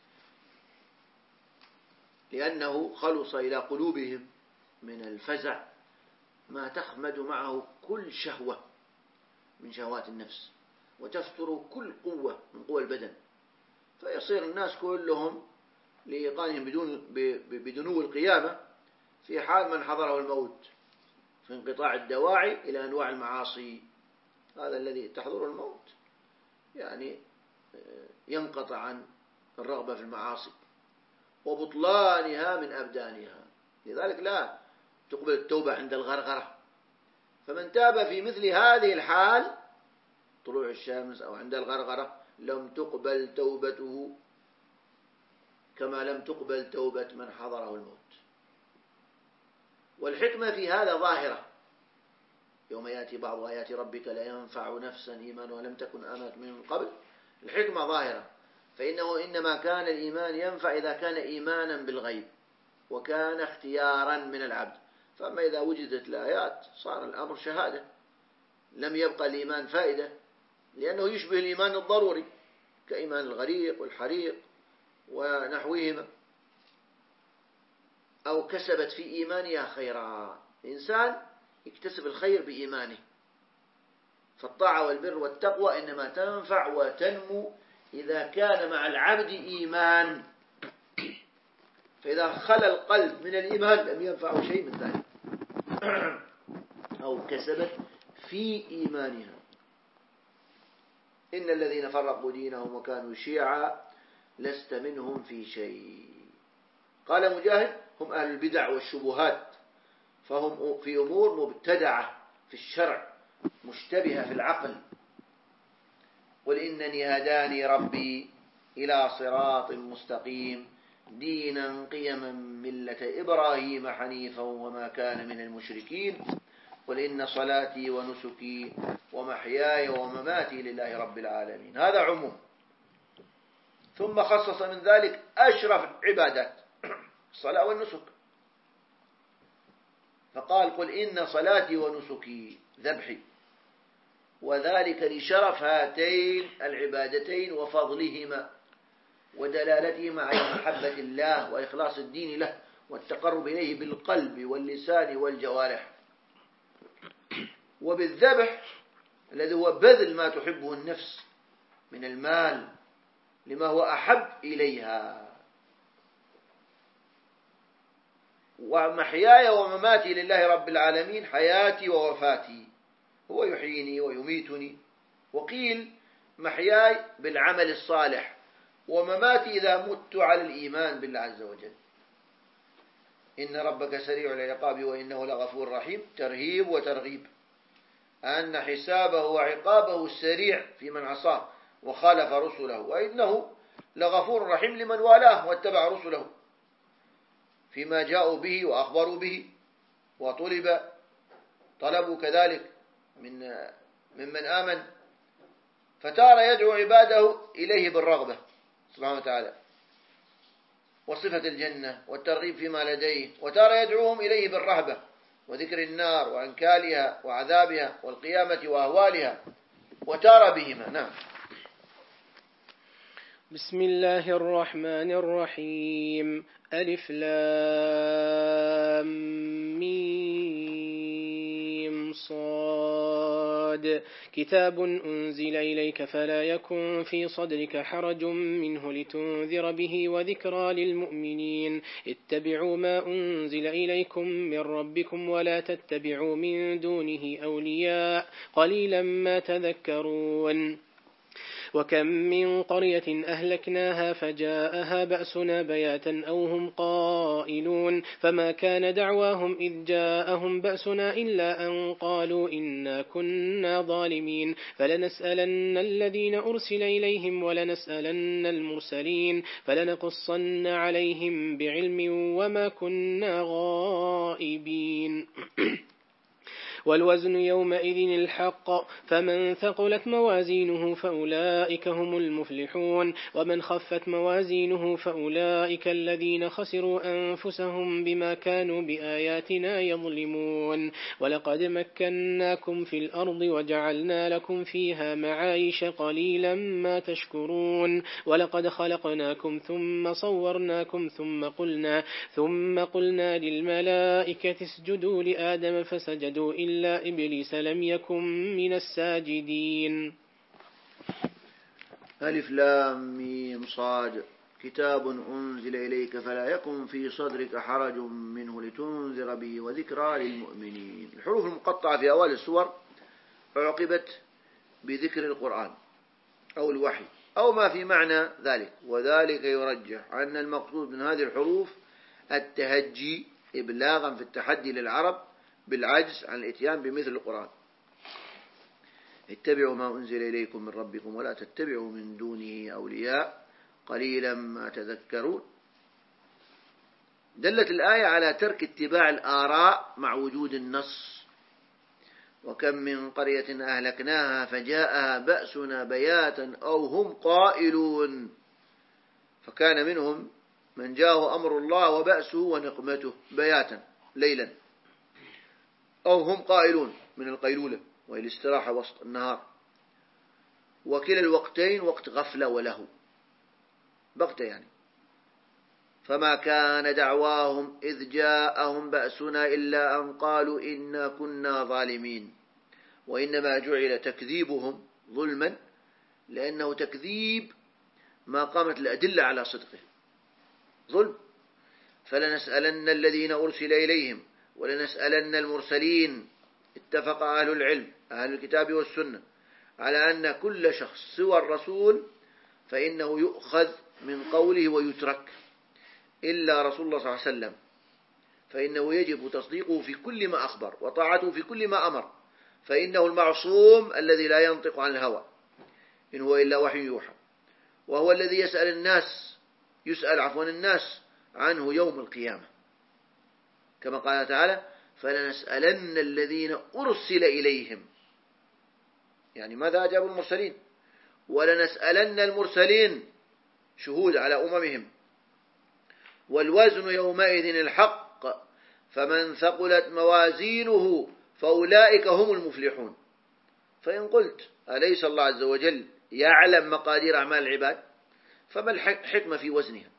Speaker 1: لأنه خلص إلى قلوبهم من الفزع ما تخمد معه كل شهوة من شهوات النفس وتفتر كل قوة من قوى البدن فيصير الناس كلهم لإيقانهم بدون بدنو القيامة في حال من حضره الموت في انقطاع الدواعي إلى أنواع المعاصي. هذا الذي تحضر الموت يعني ينقطع عن الرغبة في المعاصي وبطلانها من أبدانها لذلك لا تقبل التوبة عند الغرغرة. فمن تاب في مثل هذه الحال طلوع الشمس أو عند الغرغرة لم تقبل توبته كما لم تقبل توبة من حضره الموت. والحكمة في هذا ظاهرة يوم يأتي بعض آيات ربك لا ينفع نفسا إيمانها لم تكن آمنت من قبل. الحكمة ظاهرة فإنه إنما كان الإيمان ينفع إذا كان إيمانا بالغيب وكان اختيارا من العبد. فأما إذا وجدت الآيات صار الأمر شهادة لم يبقى الإيمان فائدة لأنه يشبه الإيمان الضروري كإيمان الغريق والحريق ونحوهما. أو كسبت في إيمانها خيرا إنسان يكتسب الخير بإيمانه فالطاعة والبر والتقوى إنما تنفع وتنمو إذا كان مع العبد إيمان فإذا خلى القلب من الإيمان لم ينفع شيء من ذلك. أو كسبت في إيمانها إن الذين فرقوا دينهم وكانوا شيعا لست منهم في شيء. قال مجاهد هم أهل البدع والشبهات فهم في أمور مبتدعة في الشرع مشتبهة في العقل. قل إنني هداني ربي إلى صراط مستقيم دينا قيما ملة إبراهيم حنيفا وما كان من المشركين قل إن صلاتي ونسكي ومحياي ومماتي لله رب العالمين. هذا عموم. ثم خصص من ذلك أشرف العبادات الصلاة والنسك فقال قل إن صلاتي ونسكي ذبحي وذلك لشرف هاتين العبادتين وفضلهما ودلالتهما على محبة الله وإخلاص الدين له والتقرب إليه بالقلب واللسان والجوارح. وبالذبح الذي هو بذل ما تحبه النفس من المال لما هو أحب إليها. ومحياي ومماتي لله رب العالمين حياتي ووفاتي هو يحييني ويميتني. وقيل محياي بالعمل الصالح ومماتي إذا مت على الإيمان بالله عز وجل. إن ربك سريع العقاب وإنه لغفور رحيم ترهيب وترغيب أن حسابه وعقابه السريع في من عصاه وخالف رسله، وإنه لغفور رحيم لمن والاه واتبع رسله فيما جاءوا به وأخبروا به، وطلب طلبوا كذلك من ممن آمن، فتارى يدعو عباده إليه بالرغبة سبحانه وتعالى وصفة الجنة والترغيب فيما لديه، وتارى يدعوهم إليه بالرهبة وذكر النار وأنكالها وعذابها والقيامة وأهوالها، وتارى بهما. نعم.
Speaker 3: بسم الله الرحمن الرحيم. ألف لام ميم صاد. كتاب أنزل إليك فلا يكن في صدرك حرج منه لتنذر به وذكرى للمؤمنين. اتبعوا ما أنزل إليكم من ربكم ولا تتبعوا من دونه أولياء قليلا ما تذكرون. وكم من قرية أهلكناها فجاءها بأسنا بياتا أو هم قائلون فما كان دعواهم إذ جاءهم بأسنا إلا أن قالوا إنا كنا ظالمين فلنسألن الذين أرسل إليهم ولنسألن المرسلين فلنقصن عليهم بعلم وما كنا غائبين. والوزن يومئذ الحق فمن ثقلت موازينه فأولئك هم المفلحون ومن خفت موازينه فأولئك الذين خسروا أنفسهم بما كانوا بآياتنا يظلمون. ولقد مكناكم في الأرض وجعلنا لكم فيها معايش قليلا ما تشكرون. ولقد خلقناكم ثم صورناكم ثم قلنا ثم قلنا للملائكة اسجدوا لآدم فسجدوا إلا إلا إبليس لم يكن من الساجدين.
Speaker 1: ألف لام ميم صاد. كتاب أنزل إليك فلا يكن في صدرك حرج منه لتنذر به وذكرى للمؤمنين. الحروف المقطعة في أوائل السور عقبت بذكر القرآن أو الوحي أو ما في معنى ذلك، وذلك يرجح أن المقصود من هذه الحروف التهجي إبلاغا في التحدي للعرب بالعجز عن الاتيان بمثل القرآن. اتبعوا ما أنزل إليكم من ربكم ولا تتبعوا من دونه أولياء قليلا ما تذكرون. دلت الآية على ترك اتباع الآراء مع وجود النص. وكم من قرية أهلكناها فجاءها بأسنا بياتا أو هم قائلون، فكان منهم من جاءه أمر الله وبأسه ونقمته بياتا ليلا، أو هم قائلون من القيلولة وهي الاستراحة وسط النهار، وكلا الوقتين وقت غفلة وله بغتة يعني. فما كان دعواهم إذ جاءهم بأسنا إلا أن قالوا إنا كنا ظالمين، وإنما جعل تكذيبهم ظلما لأنه تكذيب ما قامت الأدلة على صدقه ظلم. فلنسألن الذين أرسل إليهم ولنسألن المرسلين. اتفق أهل العلم أهل الكتاب والسنة على أن كل شخص سوى الرسول فإنه يؤخذ من قوله ويترك، إلا رسول الله صلى الله عليه وسلم فإنه يجب تصديقه في كل ما أخبر وطاعته في كل ما أمر، فإنه المعصوم الذي لا ينطق عن الهوى إن هو إلا وحي يوحى، وهو الذي يسأل الناس يسأل عفوا الناس عنه يوم القيامة، كما قال تعالى فلنسألن الذين أرسل إليهم، يعني ماذا أجاب المرسلين، ولنسألن المرسلين شهود على أممهم. والوزن يومئذ الحق فمن ثقلت موازينه فأولئك هم المفلحون. فإن قلت أليس الله عز وجل يعلم مقادير أعمال العباد، فما الحكمة في وزنها؟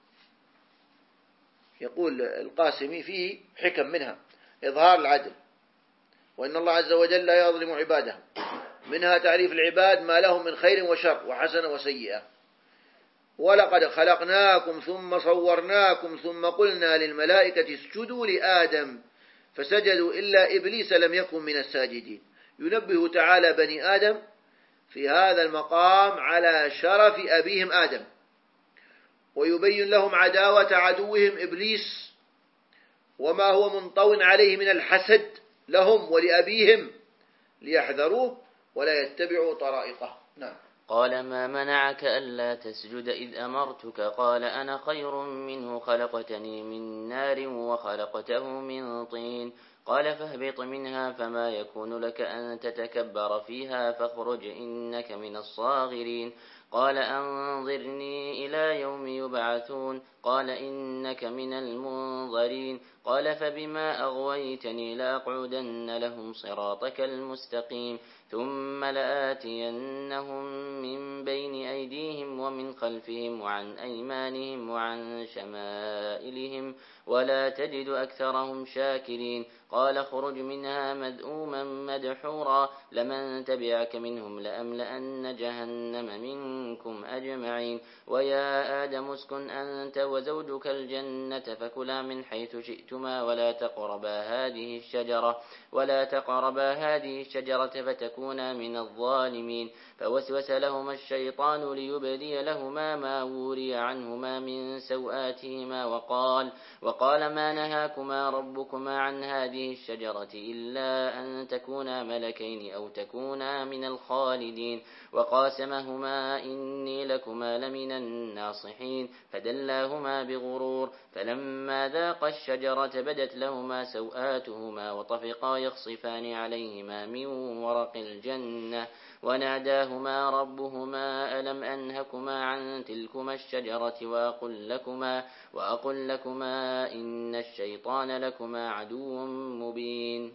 Speaker 1: يقول القاسمي فيه حكم منها إظهار العدل، وإن الله عز وجل لا يظلم عباده، منها تعريف العباد ما لهم من خير وشر وحسنة وسيئة. ولقد خلقناكم ثم صورناكم ثم قلنا للملائكة اسجدوا لآدم فسجدوا إلا إبليس لم يكن من الساجدين. ينبه تعالى بني آدم في هذا المقام على شرف أبيهم آدم، ويبين لهم عداوة عدوهم إبليس وما هو منطو عليه من الحسد لهم ولأبيهم ليحذروه ولا يتبعوا طرائقه. نعم.
Speaker 2: قال ما منعك ألا تسجد إذ أمرتك قال أنا خير منه خلقتني من نار وخلقته من طين قال فاهبط منها فما يكون لك أن تتكبر فيها فاخرج إنك من الصاغرين قال أنظرني إلى يوم يبعثون قال إنك من المنظرين قال فبما أغويتني لأقعدن لهم صراطك المستقيم ثم لآتينهم من بين أيديهم ومن خلفهم وعن أيمانهم وعن شمائلهم ولا تجد أكثرهم شاكرين قال اخرج منها مذءوما مدحورا لمن تبعك منهم لأملأن جهنم منكم أجمعين ويا آدم اسكن أنت وزوجك الجنة فكلا من حيث شئتما ولا تقربا هذه الشجرة ولا تقربا هذه الشجرة فتكونا من الظالمين فوسوس لهما الشيطان ليبدي لهما ما وري عنهما من سوآتهما وقال وقال ما نهاكما ربكما عن هذه الشجرة إلا أن تكونا ملكين أو تكونا من الخالدين وقاسمهما إني لكما لمن الناصحين فدلاهما بغرور فلما ذاقا الشجرة بدت لهما سوآتهما وطفقا يخصفان عليهما من ورق الجنة وناداهما ربهما ألم أنهكما عن تلكما الشجرة وأقل لكما, وأقل لكما إن الشيطان لكما عدو مبين.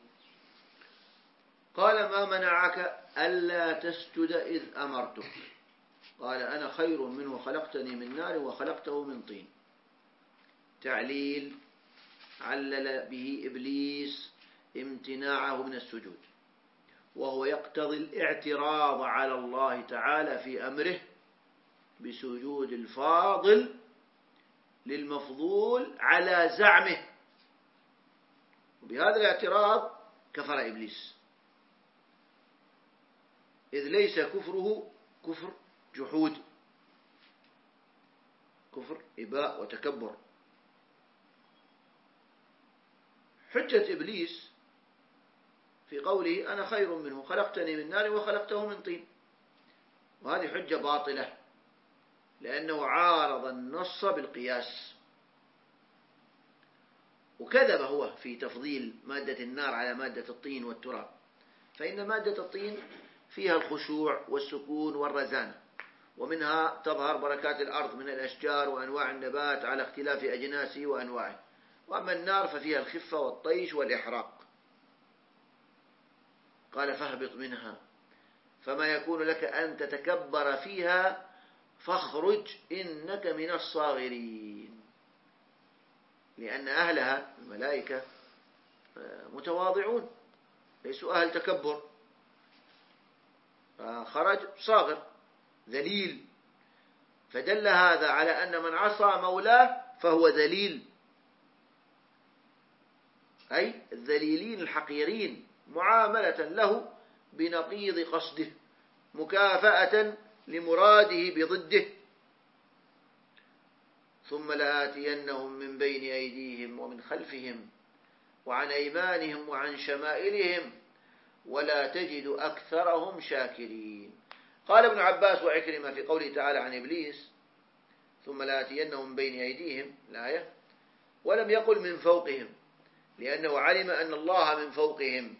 Speaker 1: قال ما منعك ألا تسجد إذ أمرتك قال أنا خير منه خلقتني من نار وخلقته من طين. تعليل علل به إبليس امتناعه من السجود، وهو يقتضي الاعتراض على الله تعالى في أمره بسجود الفاضل للمفضول على زعمه، وبهذا الاعتراض كفر إبليس، إذ ليس كفره كفر جحود، كفر إباء وتكبر. حجة إبليس في قوله أنا خير منه خلقتني من نار وخلقته من طين، وهذه حجة باطلة لأنه عارض النص بالقياس، وكذب هو في تفضيل مادة النار على مادة الطين والتراب، فإن مادة الطين فيها الخشوع والسكون والرزانة، ومنها تظهر بركات الأرض من الأشجار وأنواع النبات على اختلاف أجناسه وأنواعه، وأما النار ففيها الخفة والطيش والإحراق. قال فاهبط منها فما يكون لك أن تتكبر فيها فاخرج إنك من الصاغرين، لأن أهلها الملائكة متواضعون ليسوا أهل تكبر، فخرج صاغر ذليل، فدل هذا على أن من عصى مولاه فهو ذليل، أي الذليلين الحقيرين معاملة له بنقيض قصده مكافأة لمراده بضده. ثم لآتينهم من بين أيديهم ومن خلفهم وعن أيمانهم وعن شمائلهم ولا تجد أكثرهم شاكرين. قال ابن عباس وعكرمة في قوله تعالى عن إبليس ثم لآتينهم من بين أيديهم الآية، ولم يقل من فوقهم، لأنه علم أن الله من فوقهم،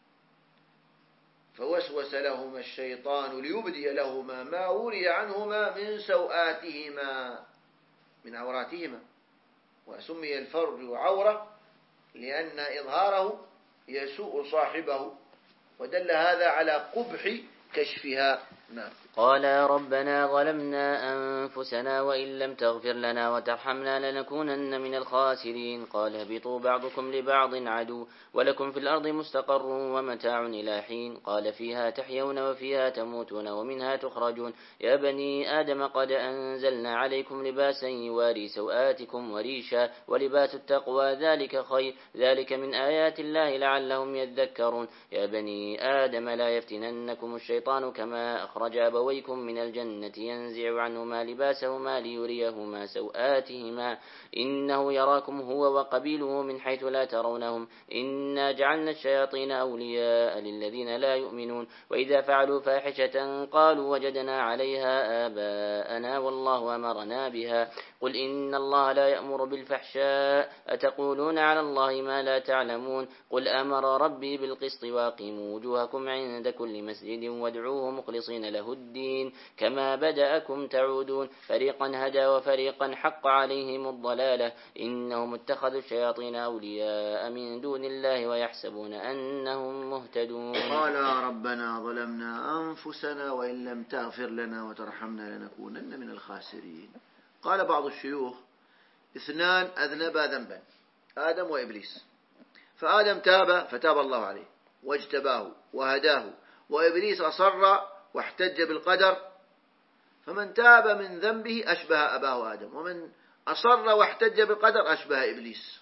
Speaker 1: فوسوس لهما الشيطان ليبدي لهما ما وري عنهما من سوآتهما من عوراتهما، وسمي الفرج عورة لأن إظهاره يسوء صاحبه، ودل هذا على قبح كشفها. نعم.
Speaker 2: قال ربنا ظلمنا أنفسنا وإن لم تغفر لنا وترحمنا لنكونن من الخاسرين. قال اهبطوا بعضكم لبعض عدو ولكم في الأرض مستقر ومتاع إلى حين. قال فيها تحيون وفيها تموتون ومنها تخرجون. يا بني آدم قد أنزلنا عليكم لباسا يواري سوآتكم وريشا ولباس التقوى ذلك خير ذلك من آيات الله لعلهم يذكرون. يا بني آدم لا يفتننكم الشيطان كما أخرج أخرج أبويكم من الجنة ينزع عنهما لباسهما ليريهما سوآتهما إنه يراكم هو وقبيله من حيث لا ترونهم إنا جعلنا الشياطين أولياء للذين لا يؤمنون وإذا فعلوا فاحشة قالوا وجدنا عليها آباءنا والله أمرنا بها قل إن الله لا يأمر بالفحشاء أتقولون على الله ما لا تعلمون قل أمر ربي بالقسط واقيموا وجوهكم عند كل مسجد وادعوه مخلصين له الدين كما بدأكم تعودون فريقا هدى وفريقا حق عليهم الضلالة إنهم اتخذوا الشياطين أولياء من دون الله ويحسبون أنهم مهتدون
Speaker 1: قال ربنا ظلمنا أنفسنا وإن لم تغفر لنا وترحمنا لنكونن من الخاسرين. قال بعض الشيوخ اثنان أذنبا ذنبا آدم وإبليس، فآدم تاب فتاب الله عليه واجتباه وهداه، وإبليس أصر واحتج بالقدر، فمن تاب من ذنبه أشبه أباه آدم، ومن أصر واحتج بالقدر أشبه إبليس.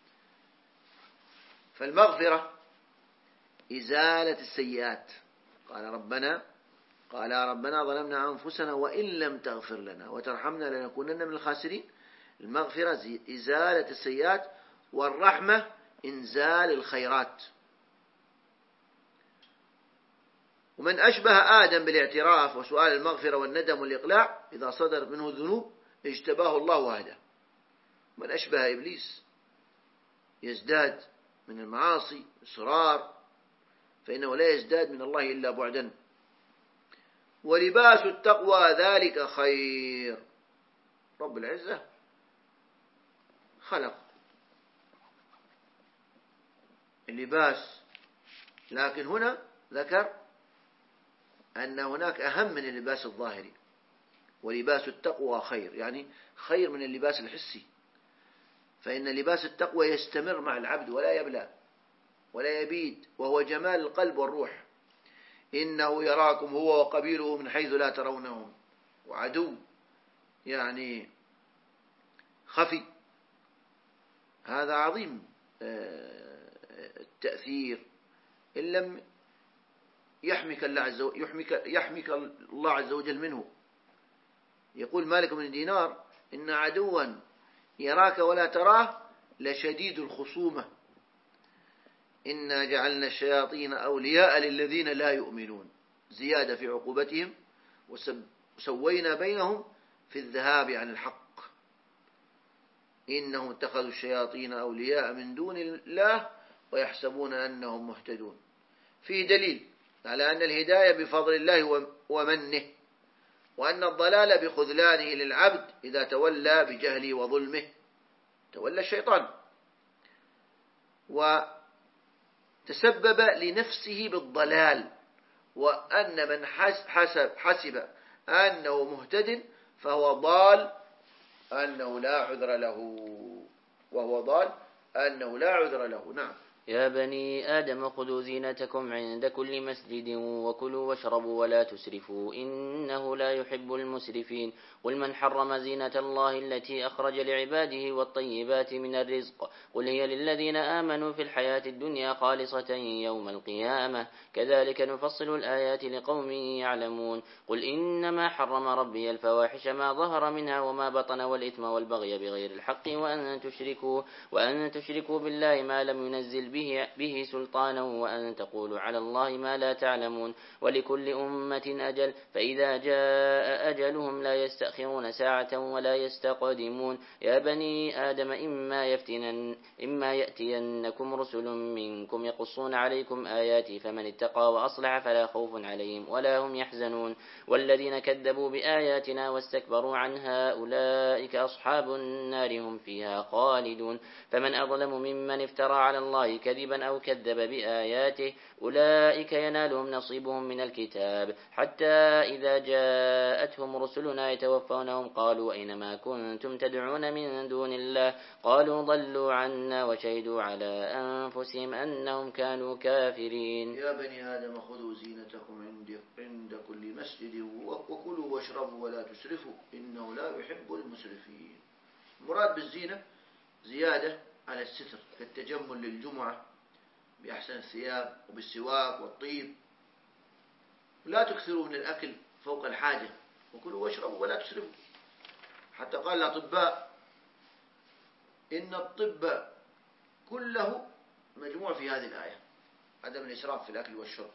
Speaker 1: فالمغفرة إزالة السيئات. قال ربنا قال ربنا ظلمنا أنفسنا وإن لم تغفر لنا وترحمنا لنكونن من الخاسرين. المغفرة إزالة السيئات، والرحمة إنزال الخيرات. ومن أشبه آدم بالاعتراف وسؤال المغفرة والندم والإقلاع إذا صدر منه الذنوب اجتباه الله وهداه. من أشبه إبليس يزداد من المعاصي إصرار، فإنه لا يزداد من الله إلا بعدا. ولباس التقوى ذلك خير. رب العزة خلق اللباس، لكن هنا ذكر أن هناك أهم من اللباس الظاهري. ولباس التقوى خير، يعني خير من اللباس الحسي، فإن لباس التقوى يستمر مع العبد ولا يبلى ولا يبيد، وهو جمال القلب والروح. إنه يراكم هو وقبيله من حيث لا ترونهم. وعدو يعني خفي، هذا عظيم التأثير إن لم يحمك الله عز وجل يحمك يحمك الله عز وجل منه. يقول مالك بن دينار إن عدوا يراك ولا تراه لشديد الخصومة. إنا جعلنا الشياطين أولياء للذين لا يؤمنون، زيادة في عقوبتهم، وسوينا بينهم في الذهاب عن الحق. إنهم اتخذوا الشياطين أولياء من دون الله ويحسبون أنهم مهتدون. فيه دليل على أن الهداية بفضل الله ومنه، وأن الضلال بخذلانه للعبد إذا تولى بجهله وظلمه، تولى الشيطان وتسبب لنفسه بالضلال. وأن من حسب, حسب أنه مهتد فهو ضال أنه لا عذر له، وهو ضال أنه لا عذر له. نعم.
Speaker 2: يا بني آدم خذوا زينتكم عند كل مسجد وكلوا واشربوا ولا تسرفوا إنه لا يحب المسرفين. قل من حرم زينة الله التي أخرج لعباده والطيبات من الرزق قل هي للذين آمنوا في الحياة الدنيا خالصة يوم القيامة كذلك نفصل الآيات لقوم يعلمون. قل إنما حرم ربي الفواحش ما ظهر منها وما بطن والإثم والبغي بغير الحق وأن تشركوا, وأن تشركوا بالله ما لم ينزل به, به سلطانا وأن تقولوا على الله ما لا تعلمون. ولكل أمة أجل فإذا جاء أجلهم لا يستأخرون ساعة ولا يستقدمون. يا بني آدم إما, يفتنن إما يأتينكم رسل منكم يقصون عليكم آياتي فمن اتقى وأصلح فلا خوف عليهم ولا هم يحزنون. والذين كذبوا بآياتنا واستكبروا عنها أولئك أصحاب النار هم فيها خالدون. فمن أظلم ممن افترى على الله كذبا أو كذب بآياته أولئك ينالهم نصيبهم من الكتاب حتى إذا جاءتهم رسلنا يتوفونهم قالوا أينما كنتم تدعون من دون الله قالوا ضلوا عنا وشهدوا على أنفسهم أنهم كانوا كافرين.
Speaker 1: يا بني آدم خذوا زينتكم عند, عند كل مسجد وكلوا واشربوا ولا تسرفوا إنه لا يحب المسرفين. مراد بالزينة زيادة على الستر كالتجمل للجمعة بأحسن الثياب وبالسواك والطيب. لا تكثروا من الأكل فوق الحاجة، وكلوا واشربوا ولا تسرفوا. حتى قال الأطباء إن الطب كله مجموع في هذه الآية، عدم الإسراف في الأكل والشرب.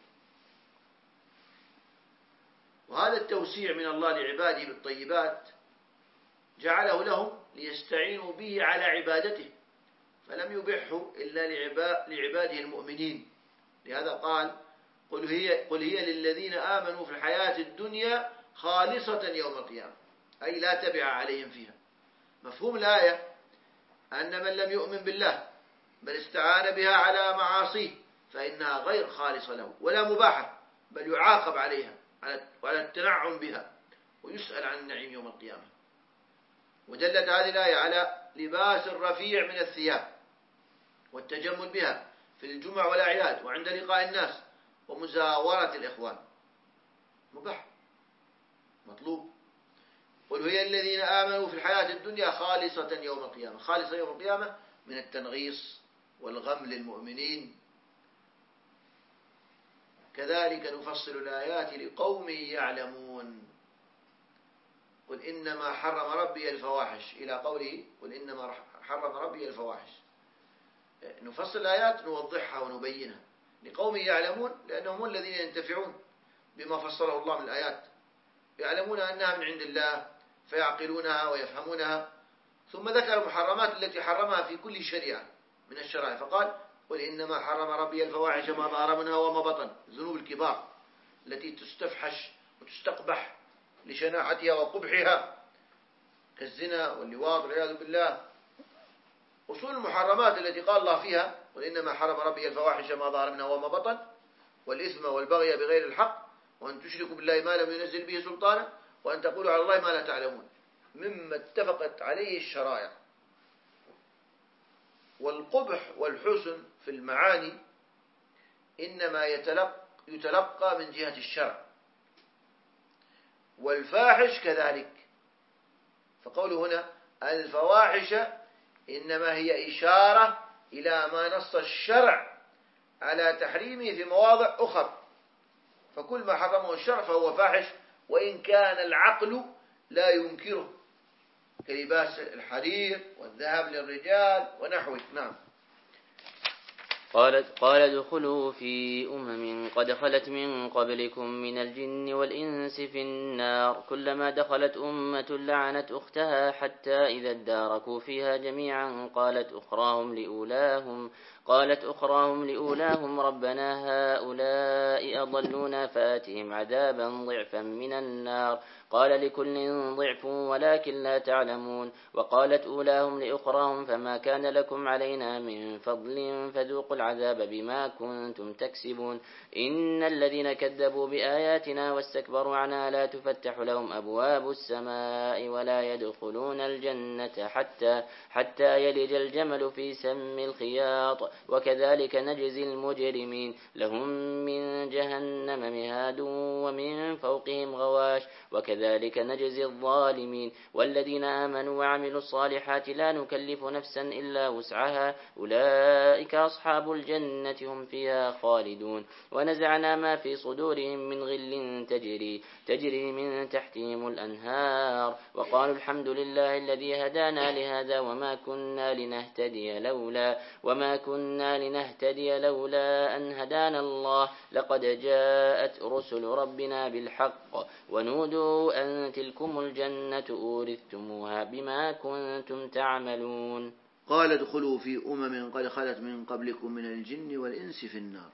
Speaker 1: وهذا التوسيع من الله لعباده بالطيبات جعله لهم ليستعينوا به على عبادته، فلم يبحه إلا لعباده المؤمنين. لهذا قال قل هي, قل هي للذين آمنوا في الحياة الدنيا خالصة يوم القيامة، أي لا تبع عليهم فيها. مفهوم الآية أن من لم يؤمن بالله بل استعان بها على معاصيه فإنها غير خالصة له ولا مباحة، بل يعاقب عليها وعلى التنعم بها ويسأل عن النعيم يوم القيامة. ودلت هذه الآية على لباس الرفيع من الثياب والتجمل بها في الجمع والأعياد وعند لقاء الناس ومزاورة الإخوان، مباح مطلوب. قل هي الذين آمنوا في الحياة الدنيا خالصة يوم القيامة، خالصة يوم القيامة من التنغيص والغم للمؤمنين. كذلك نفصل الآيات لقوم يعلمون. قل إنما حرم ربي الفواحش إلى قوله قل إنما حرم ربي الفواحش. نفصل الآيات نوضحها ونبينها لقوم يعلمون، لأنهم هم الذين ينتفعون بما فصله الله من الآيات، يعلمون أنها من عند الله فيعقلونها ويفهمونها. ثم ذكر المحرمات التي حرمها في كل شريعة من الشرائع، فقال قل إنما حرم ربي الفواحش ما ظهر منها وما بطن، الذنوب الكبار التي تستفحش وتستقبح لشناعتها وقبحها كالزنا واللواط والعياذ بالله. أصول المحرمات التي قال الله فيها قل إنما حرم ربي الفواحش ما ظهر منها وما بطن والإثم والبغي بغير الحق وأن تشركوا بالله ما لم ينزل به سلطانا وأن تقولوا على الله ما لا تعلمون، مما اتفقت عليه الشرائع. والقبح والحسن في المعاني إنما يتلقى, يتلقى من جهة الشرع، والفاحش كذلك. فقوله هنا الفواحش إنما هي إشارة إلى ما نص الشرع على تحريمه في مواضع أخرى، فكل ما حرمه الشرع فهو فاحش وإن كان العقل لا ينكره، كلباس الحرير والذهب للرجال ونحوه. نعم.
Speaker 2: قال قال ادخلوا في أمم قد خلت من قبلكم من الجن والإنس في النار كلما دخلت أمة لعنت أختها حتى إذا اداركوا فيها جميعا قالت أخراهم لأولاهم قالت أخراهم لأولاهم ربنا هؤلاء أضلونا فآتهم عذابا ضعفا من النار قال لكل ضعف ولكن لا تعلمون وقالت أولاهم لأخراهم فما كان لكم علينا من فضل فذوقوا العذاب بما كنتم تكسبون إن الذين كذبوا بآياتنا واستكبروا عنها لا تفتح لهم أبواب السماء ولا يدخلون الجنة حتى حتى يلج الجمل في سم الخياط وكذلك نجزي المجرمين لهم من جهنم مهاد ومن فوقهم غواش وكذلك نجزي الظالمين والذين آمنوا وعملوا الصالحات لا نكلف نفسا إلا وسعها أولئك أصحاب الجنة هم فيها خالدون ونزعنا ما في صدورهم من غل تجري تجري من تحتهم الأنهار وقالوا الحمد لله الذي هدانا لهذا وما كنا لنهتدي لولا وما كنا لنهتدي لولا أن هدانا الله لقد جاءت رسل ربنا بالحق ونودوا أن تلكم الجنة أورثتموها بما كنتم تعملون.
Speaker 1: قال ادخلوا في أمم قد خلت من قبلكم من الجن والإنس في النار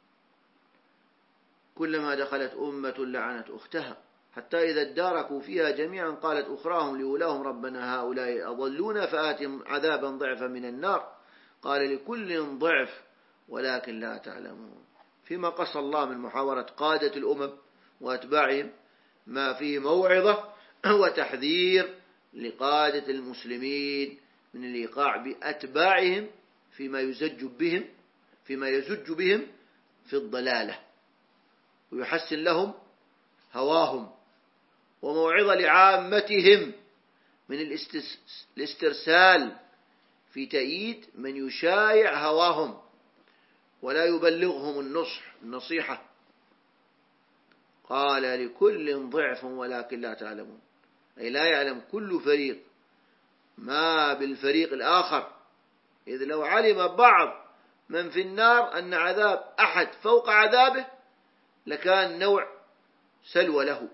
Speaker 1: كلما دخلت أمة لعنت أختها حتى إذا اداركوا فيها جميعا قالت أخراهم لأولاهم ربنا هؤلاء أضلونا فآتهم عذابا ضعفا من النار قال لكل ضعف ولكن لا تعلمون. فيما قص الله من محاورة قادة الأمم وأتباعهم ما فيه موعظة وتحذير لقادة المسلمين من الإيقاع بأتباعهم فيما يزج بهم فيما يزج بهم في الضلالة ويحسن لهم هواهم، وموعظة لعامتهم من الاسترسال في تأييد من يشايع هواهم ولا يبلغهم النصح النصيحة قال لكل ضعف ولكن لا تعلمون، أي لا يعلم كل فريق ما بالفريق الآخر، إذ لو علم بعض من في النار أن عذاب أحد فوق عذابه لكان نوع سلوى له.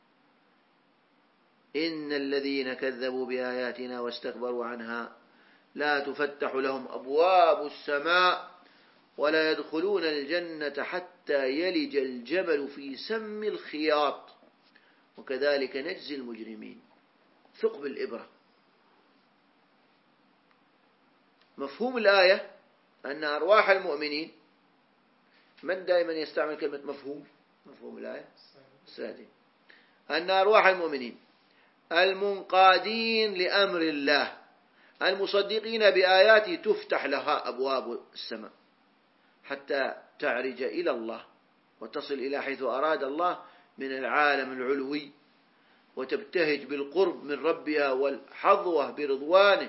Speaker 1: إن الذين كذبوا بآياتنا واستكبروا عنها لا تفتح لهم أبواب السماء ولا يدخلون الجنة حتى يلج الجمل في سم الخياط وكذلك نجزي المجرمين. ثقب الإبرة. مفهوم الآية أن أرواح المؤمنين، من دائما يستعمل كلمة مفهوم؟ مفهوم الآية السادي، أن أرواح المؤمنين المنقادين لأمر الله المصدقين بآياته تفتح لها أبواب السماء حتى تعرج إلى الله وتصل إلى حيث أراد الله من العالم العلوي، وتبتهج بالقرب من ربها والحظوة برضوانه.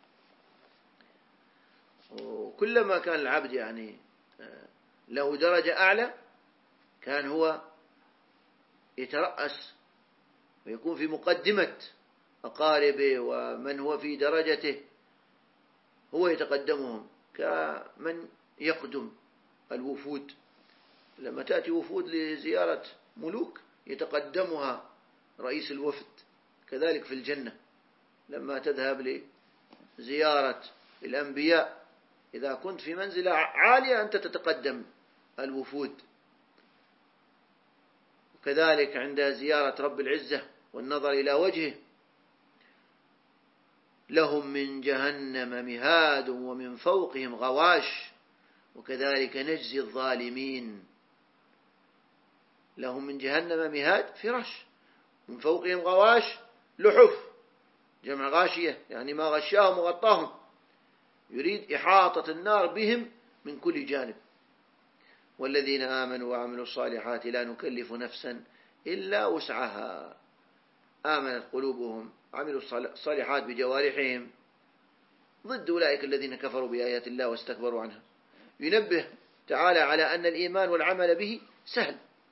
Speaker 1: وكلما كان العبد يعني له درجة أعلى كان هو يترأس ويكون في مقدمة أقاربه ومن هو في درجته، هو يتقدمهم كمن يقدم الوفود. لما تأتي وفود لزيارة ملوك يتقدمها رئيس الوفد، كذلك في الجنة لما تذهب لزيارة الأنبياء إذا كنت في منزلة عالية أنت تتقدم الوفود. وكذلك عند زيارة رب العزة والنظر إلى وجهه لهم من جهنم مهاد ومن فوقهم غواش وكذلك نجزي الظالمين. لهم من جهنم مهاد فراش، من فوقهم غواش لحف، جمع غاشية يعني ما غشاهم وغطاهم، يريد إحاطة النار بهم من كل جانب. والذين آمنوا وعملوا الصالحات لا نكلف نفسا إلا وسعها. آمنت قلوبهم عملوا الصالحات بجوارحهم ضد أولئك الذين كفروا بآيات الله واستكبروا عنها. ينبه تعالى على أن الإيمان والعمل به سهل،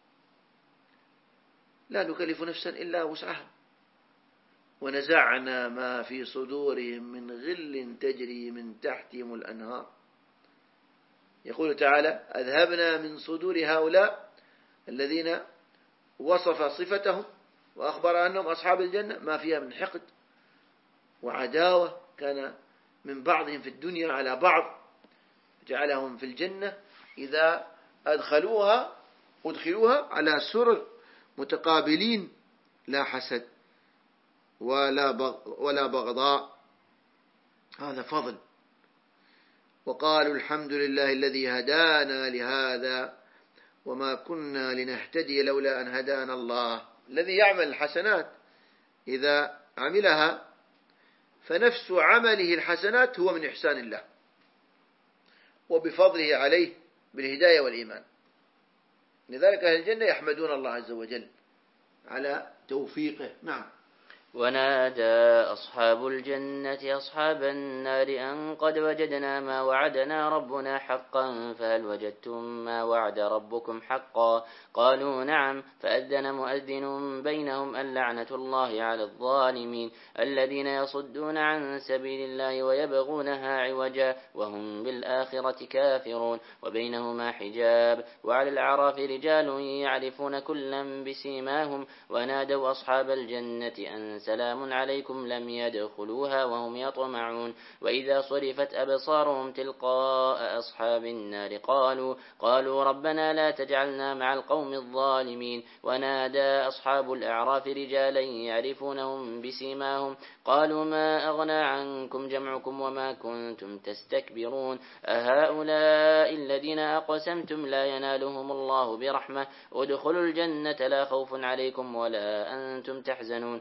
Speaker 1: لا نكلف نفسا إلا وسعها. ونزعنا ما في صدورهم من غل تجري من تحتهم الأنهار. يقول تعالى أذهبنا من صدور هؤلاء الذين وصف صفتهم وأخبر أنهم أصحاب الجنة ما فيها من حقد وعداوة كان من بعضهم في الدنيا على بعض، جعلهم في الجنة إذا أدخلوها أدخلوها على سرر متقابلين لا حسد ولا ولا بغضاء. هذا فضل. وقالوا الحمد لله الذي هدانا لهذا وما كنا لنهتدي لولا أن هدانا الله. الذي يعمل الحسنات إذا عملها فنفس عمله الحسنات هو من إحسان الله وبفضله عليه بالهداية والإيمان. لذلك أهل الجنة يحمدون الله عز وجل على توفيقه. نعم.
Speaker 2: ونادى أصحاب الجنة أصحاب النار أن قد وجدنا ما وعدنا ربنا حقا فهل وجدتم ما وعد ربكم حقا قالوا نعم فأذن مؤذن بينهم اللعنة الله على الظالمين الذين يصدون عن سبيل الله ويبغونها عوجا وهم بالآخرة كافرون وبينهما حجاب وعلى الأعراف رجال يعرفون كلا بسيماهم ونادوا أصحاب الجنة أن سلام عليكم لم يدخلوها وهم يطمعون وإذا صرفت أبصارهم تلقاء أصحاب النار قالوا قالوا ربنا لا تجعلنا مع القوم الظالمين ونادى أصحاب الأعراف رجالا يعرفونهم بسيماهم قالوا ما أغنى عنكم جمعكم وما كنتم تستكبرون أهؤلاء الذين أقسمتم لا ينالهم الله برحمة ادخلوا الجنة لا خوف عليكم ولا أنتم تحزنون ونادى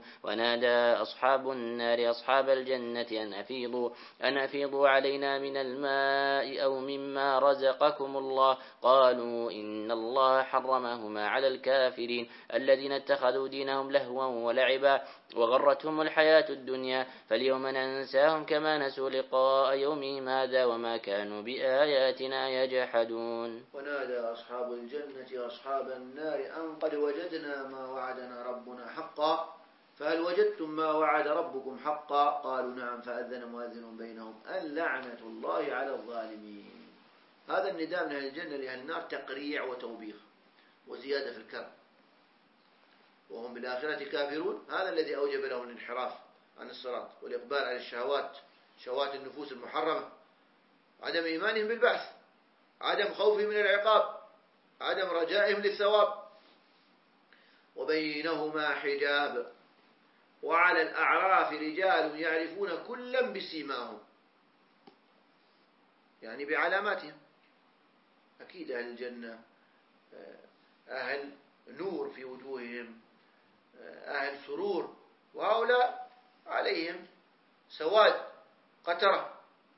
Speaker 4: ونادى أصحاب النار أصحاب الجنة أن أفيضوا, أن أفيضوا علينا من الماء أو مما رزقكم الله قالوا إن الله حرمهما على الكافرين الذين اتخذوا دينهم لهوا ولعبا وغرتهم الحياة الدنيا فاليوم ننساهم كما نسوا لقاء يومهم هذا وما كانوا بآياتنا يجحدون.
Speaker 1: ونادى أصحاب الجنة أصحاب النار أن قد وجدنا ما وعدنا ربنا حقا فهل وجدتم ما وعد ربكم حقا قالوا نعم فأذن مؤذن بينهم أن لعنة الله على الظالمين. هذا النداء من أهل الجنة لأهل النار تقريع وتوبيخ وزيادة في الكرب وهم بالآخرة كافرون. هذا الذي أوجب لهم الانحراف عن الصراط والإقبال على الشهوات شهوات النفوس المحرمة عدم إيمانهم بالبعث عدم خوفهم من العقاب عدم رجائهم للثواب وبينهما حجاب وعلى الأعراف رجال يعرفون كلا بسيماهم يعني بعلاماتهم. أكيد أهل الجنة أهل نور في وجوههم أهل سرور وهؤلاء عليهم سواد قترة.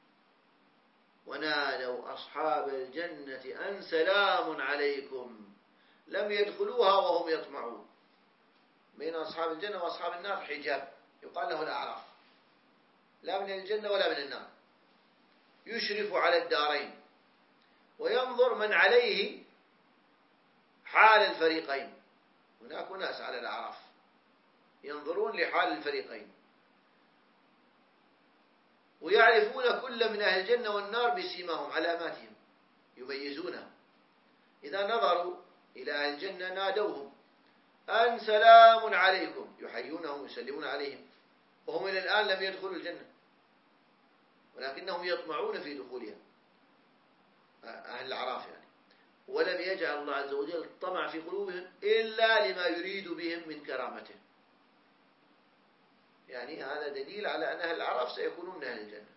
Speaker 1: ونادوا أصحاب الجنة أن سلام عليكم لم يدخلوها وهم يطمعون. بين أصحاب الجنة وأصحاب النار حجاب يقال له الأعراف لا من الجنة ولا من النار يشرف على الدارين وينظر من عليه حال الفريقين. هناك ناس على الأعراف ينظرون لحال الفريقين ويعرفون كل من أهل الجنة والنار بسيماهم علاماتهم يميزونها. إذا نظروا إلى أهل الجنة نادوهم أن سلام عليكم يحيونهم ويسلمون عليهم وهم إلى الآن لم يدخلوا الجنة ولكنهم يطمعون في دخولها أهل الأعراف يعني. ولم يجعل الله عز وجل الطمع في قلوبهم إلا لما يريد بهم من كرامته. يعني هذا دليل على أن أهل الأعراف سيكونون من أهل الجنة.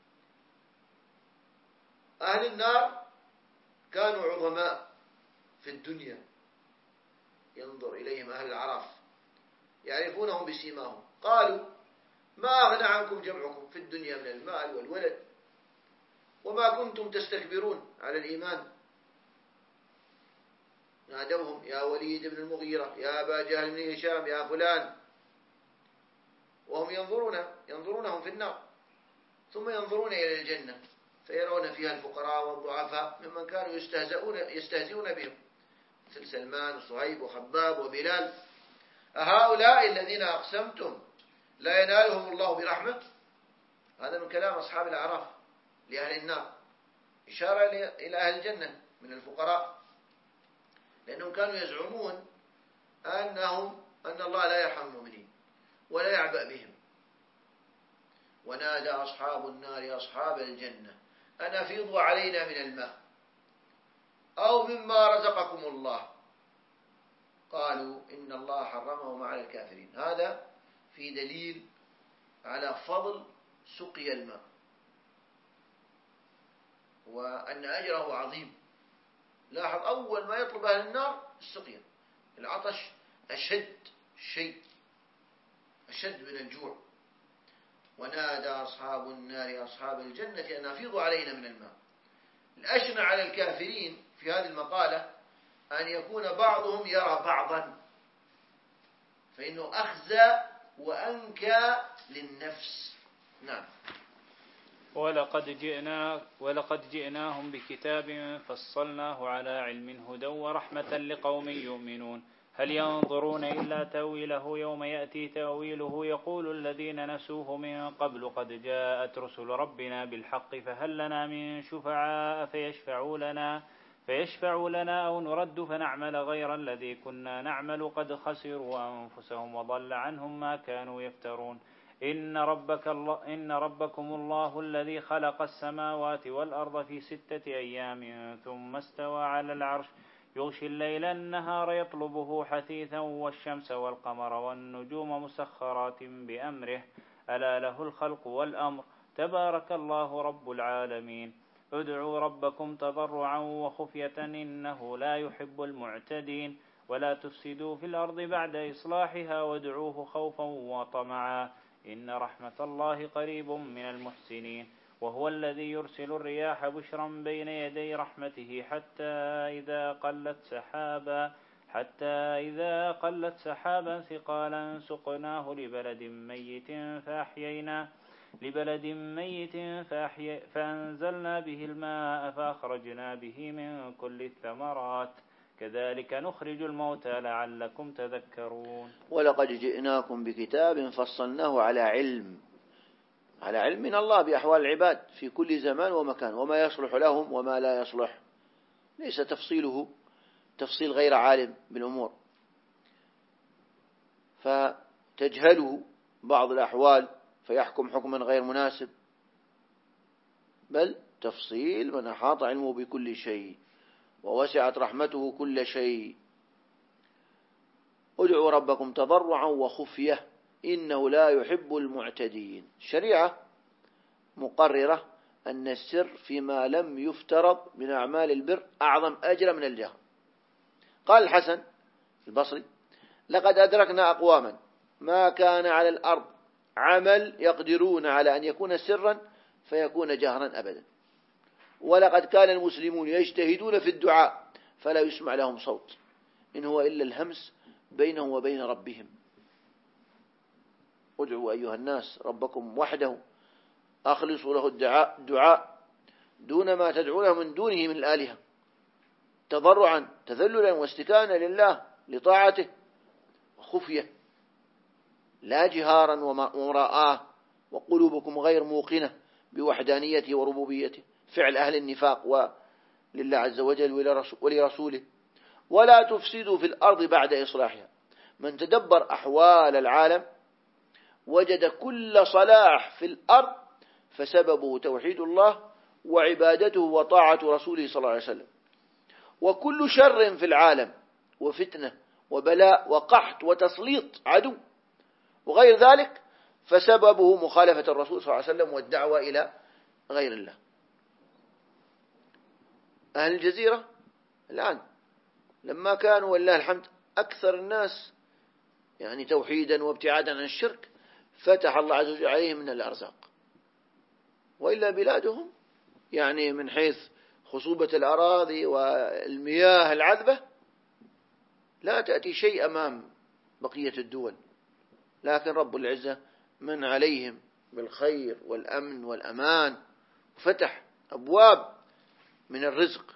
Speaker 1: أهل النار كانوا عظماء في الدنيا ينظر إليهم أهل الأعراف يعرفونهم بسيماهم قالوا ما أغنى عنكم جمعكم في الدنيا من المال والولد وما كنتم تستكبرون على الإيمان. نادوهم يا وليد بن المغيرة يا أبا جهل بن هشام يا فلان وهم ينظرون ينظرونهم في النار ثم ينظرون إلى الجنة فيرون فيها الفقراء والضعفاء ممن كانوا يستهزئون يستهزئون بهم مثل سلمان وصهيب وخباب وبلال. أهؤلاء الذين أقسمتم لا ينالهم الله برحمة. هذا من كلام أصحاب الأعراف لأهل النار إشارة إلى أهل الجنة من الفقراء لأنهم كانوا يزعمون أنهم أن الله لا يرحم المؤمنين ولا يعبأ بهم. ونادى أصحاب النار أصحاب الجنة أن أفيضوا علينا من الماء أو مما رزقكم الله قالوا إن الله حرمهما على الكافرين. هذا في دليل على فضل سقي الماء وأن أجره عظيم. لاحظ أول ما يطلب أهل النار السقيا. العطش أشد شيء أشد من الجوع. ونادى أصحاب النار أصحاب الجنة أن أفيضوا علينا من الماء. الأشنع على الكافرين في هذه المقالة أن يكون بعضهم يرى بعضا فإنه أخزى وأنكى للنفس. نعم.
Speaker 5: ولقد جئنا ولقد جئناهم بكتاب فصلناه على علم هدى ورحمة لقوم يؤمنون هل ينظرون إلا تأويله يوم يأتي تأويله يقول الذين نسوه من قبل قد جاءت رسل ربنا بالحق فهل لنا من شفعاء فيشفعوا لنا فيشفعوا لنا أو نرد فنعمل غير الذي كنا نعمل قد خسروا أنفسهم وضل عنهم ما كانوا يفترون إن ربك الله إن ربكم الله الذي خلق السماوات والأرض في ستة أيام ثم استوى على العرش يغشي الليل النهار يطلبه حثيثا والشمس والقمر والنجوم مسخرات بأمره ألا له الخلق والأمر تبارك الله رب العالمين ادعوا ربكم تضرعا وخفية إنه لا يحب المعتدين ولا تفسدوا في الأرض بعد إصلاحها وادعوه خوفا وطمعا إن رحمة الله قريب من المحسنين وهو الذي يرسل الرياح بشرا بين يدي رحمته حتى إذا قلت سحابا حتى إذا قلت سحابا ثقالا سقناه لبلد ميت فأحيينا لبلد ميت فأحي فأنزلنا به الماء فأخرجنا به من كل الثمرات كذلك نخرج الموتى لعلكم تذكرون.
Speaker 1: ولقد جئناكم بكتاب فصلناه على علم على علم من الله بأحوال العباد في كل زمان ومكان وما يصلح لهم وما لا يصلح، ليس تفصيله تفصيل غير عالم بالأمور فتجهله بعض الأحوال فيحكم حكما غير مناسب، بل تفصيل من أحاط علمه بكل شيء ووسعت رحمته كل شيء. ادعوا ربكم تضرعا وخفية إنه لا يحب المعتدين. الشريعة مقررة أن السر فيما لم يفترض من أعمال البر أعظم أجر من الجهر. قال الحسن البصري: لقد أدركنا أقواما ما كان على الأرض عمل يقدرون على أن يكون سرا فيكون جهرا أبدا، ولقد كان المسلمون يجتهدون في الدعاء فلا يسمع لهم صوت إن هو إلا الهمس بينهم وبين ربهم. ادعوا أيها الناس ربكم وحده أخلصوا له الدعاء, الدعاء دون ما تدعونه من دونه من الآلهة، تضرعا تذللا واستكانا لله لطاعته وخفية لا جهارا ومراءه وقلوبكم غير موقنة بوحدانيته وربوبيته، فعل أهل النفاق ولله عز وجل ولرسوله. ولا تفسدوا في الأرض بعد إصلاحها. من تدبر أحوال العالم وجد كل صلاح في الأرض فسببه توحيد الله وعبادته وطاعة رسوله صلى الله عليه وسلم، وكل شر في العالم وفتنة وبلاء وقحط وتسليط عدو وغير ذلك فسببه مخالفة الرسول صلى الله عليه وسلم والدعوة إلى غير الله. أهل الجزيرة الآن لما كانوا والله الحمد أكثر الناس يعني توحيدا وابتعادا عن الشرك فتح الله عز وجل عليهم من الأرزاق، وإلا بلادهم يعني من حيث خصوبة الأراضي والمياه العذبة لا تأتي شيء أمام بقية الدول، لكن رب العزة من عليهم بالخير والأمن والأمان وفتح أبواب من الرزق.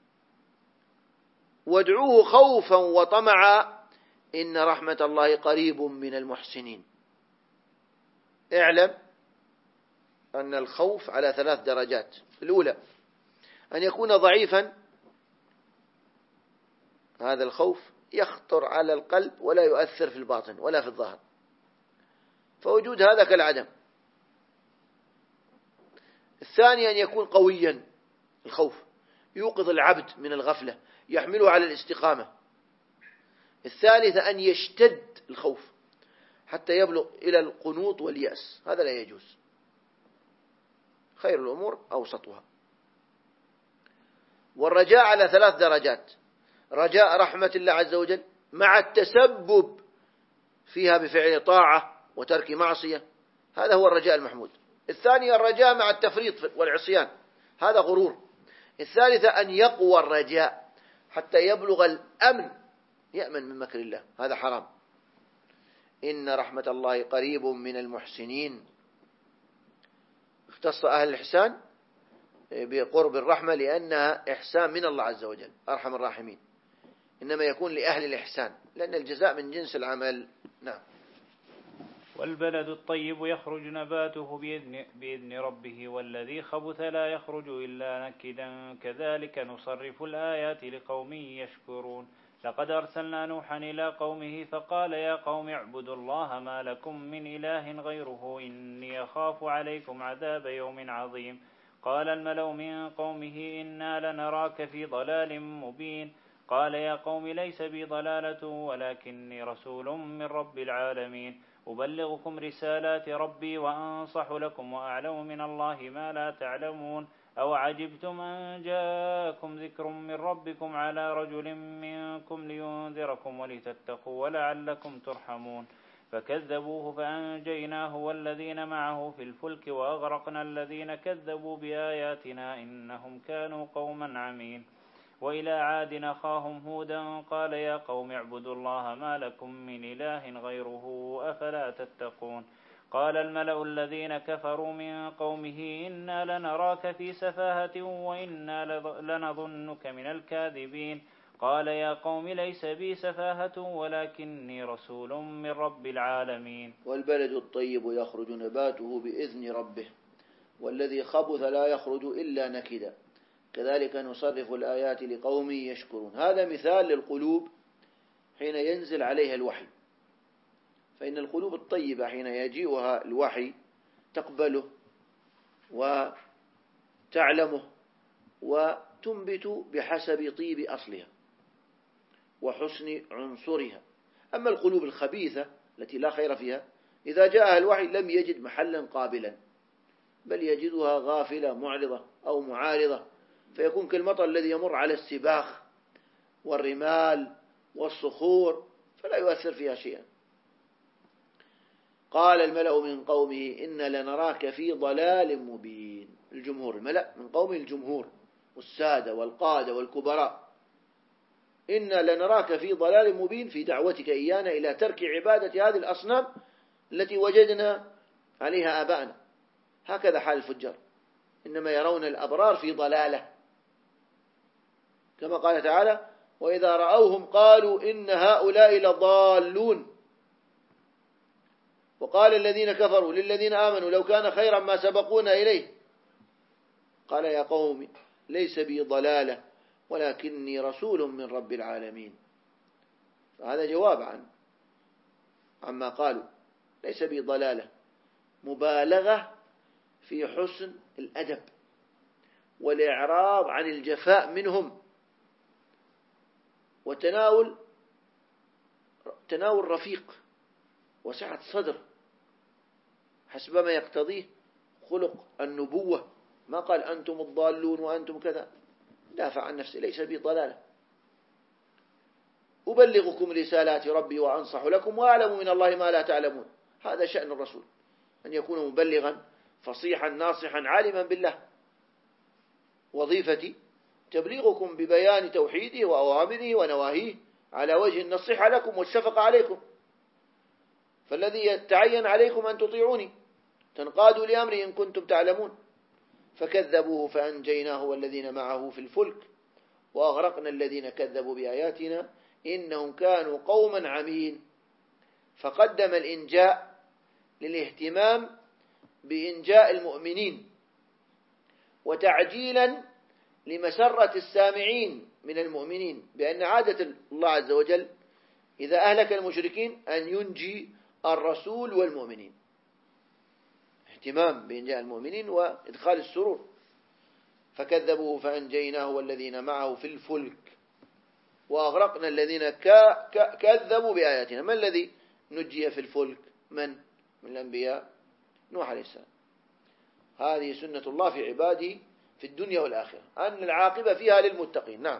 Speaker 1: وادعوه خوفا وطمعا إن رحمة الله قريب من المحسنين. اعلم أن الخوف على ثلاث درجات. الأولى أن يكون ضعيفا، هذا الخوف يخطر على القلب ولا يؤثر في الباطن ولا في الظاهر، فوجود هذا كالعدم. الثاني أن يكون قويا، الخوف يوقظ العبد من الغفلة يحمله على الاستقامة. الثالث أن يشتد الخوف حتى يبلغ إلى القنوط واليأس، هذا لا يجوز. خير الأمور أوسطها. والرجاء على ثلاث درجات: رجاء رحمة الله عز وجل مع التسبب فيها بفعل طاعة وترك معصية، هذا هو الرجاء المحمود. الثاني الرجاء مع التفريط والعصيان، هذا غرور. الثالثة أن يقوى الرجاء حتى يبلغ الأمن، يأمن من مكر الله، هذا حرام. إن رحمة الله قريب من المحسنين. اختص أهل الإحسان بقرب الرحمة لأنها إحسان من الله عز وجل أرحم الراحمين، إنما يكون لأهل الإحسان لأن الجزاء من جنس العمل. نعم.
Speaker 5: والبلد الطيب يخرج نباته بإذن, بإذن ربه والذي خبث لا يخرج إلا نكدا كذلك نصرف الآيات لقوم يشكرون. لقد أرسلنا نوحا إلى قومه فقال يا قوم اعبدوا الله ما لكم من إله غيره إني أخاف عليكم عذاب يوم عظيم. قال الملأ من قومه إنا لنراك في ضلال مبين. قال يا قوم ليس بي ضلالة ولكني رسول من رب العالمين أبلغكم رسالات ربي وأنصح لكم وأعلم من الله ما لا تعلمون. أو عجبتم أن جاءكم ذكر من ربكم على رجل منكم لينذركم ولتتقوا ولعلكم ترحمون فكذبوه فأنجيناه والذين معه في الفلك وأغرقنا الذين كذبوا بآياتنا إنهم كانوا قوما عمين وإلى عاد أخاهم هودا قال يا قوم اعبدوا الله ما لكم من إله غيره أفلا تتقون قال الملأ الذين كفروا من قومه إنا لنراك في سفاهة وإنا لنظنك من الكاذبين قال يا قوم ليس بي سفاهة ولكني رسول من رب العالمين
Speaker 1: والبلد الطيب يخرج نباته بإذن ربه والذي خبث لا يخرج إلا نكدا كذلك نصرف الآيات لقوم يشكرون. هذا مثال للقلوب حين ينزل عليها الوحي، فإن القلوب الطيبة حين يجيئها الوحي تقبله وتعلمه وتنبت بحسب طيب أصلها وحسن عنصرها. أما القلوب الخبيثة التي لا خير فيها إذا جاءها الوحي لم يجد محلا قابلا، بل يجدها غافلة معرضة أو معارضة، فيكون كالمطر الذي يمر على السباخ والرمال والصخور فلا يؤثر فيها شيئا. قال الملأ من قومه إن لنراك في ضلال مبين. الجمهور، الملأ من قومه الجمهور والسادة والقادة والكبراء، إنا لنراك في ضلال مبين في دعوتك إيانا إلى ترك عبادة هذه الأصنام التي وجدنا عليها آباءنا. هكذا حال الفجار، إنما يرون الأبرار في ضلالة، كما قال تعالى وإذا رأوهم قالوا إن هؤلاء لضالون. وقال الذين كفروا للذين آمنوا لو كان خيرا ما سبقونا إليه قال يا قوم ليس بي ضلالة ولكني رسول من رب العالمين. فهذا جواب عن عما قالوا، ليس بي ضلالة، مبالغة في حسن الأدب والإعراض عن الجفاء منهم وتناول تناول رفيق وسعة صدر حسب ما يقتضيه خلق النبوة. ما قال أنتم الضالون وأنتم كذا، دافع عن نفسه، ليس بي ضلالة، أبلغكم رسالات ربي وأنصح لكم وأعلم من الله ما لا تعلمون. هذا شأن الرسول، أن يكون مبلغا فصيحا ناصحا عالما بالله. وظيفتي تبليغكم ببيان توحيده وأوامره ونواهيه على وجه النصيحة لكم والشفقة عليكم، فالذي يتعين عليكم أن تطيعوني تنقادوا لأمري إن كنتم تعلمون. فكذبوه فأنجيناه والذين معه في الفلك وأغرقنا الذين كذبوا بآياتنا إنهم كانوا قوما عمين. فقدم الإنجاء للاهتمام بإنجاء المؤمنين وتعجيلا لمسرة السامعين من المؤمنين، بأن عادة الله عز وجل إذا أهلك المشركين أن ينجي الرسول والمؤمنين، اهتمام بإنجاء المؤمنين وإدخال السرور. فكذبوه فأنجيناه والذين معه في الفلك وأغرقنا الذين كذبوا بآياتنا. ما الذي نجي في الفلك؟ من من الأنبياء؟ نوح عليه السلام. هذه سنة الله في عباده في الدنيا والآخرة، أن العاقبة فيها للمتقين. نعم.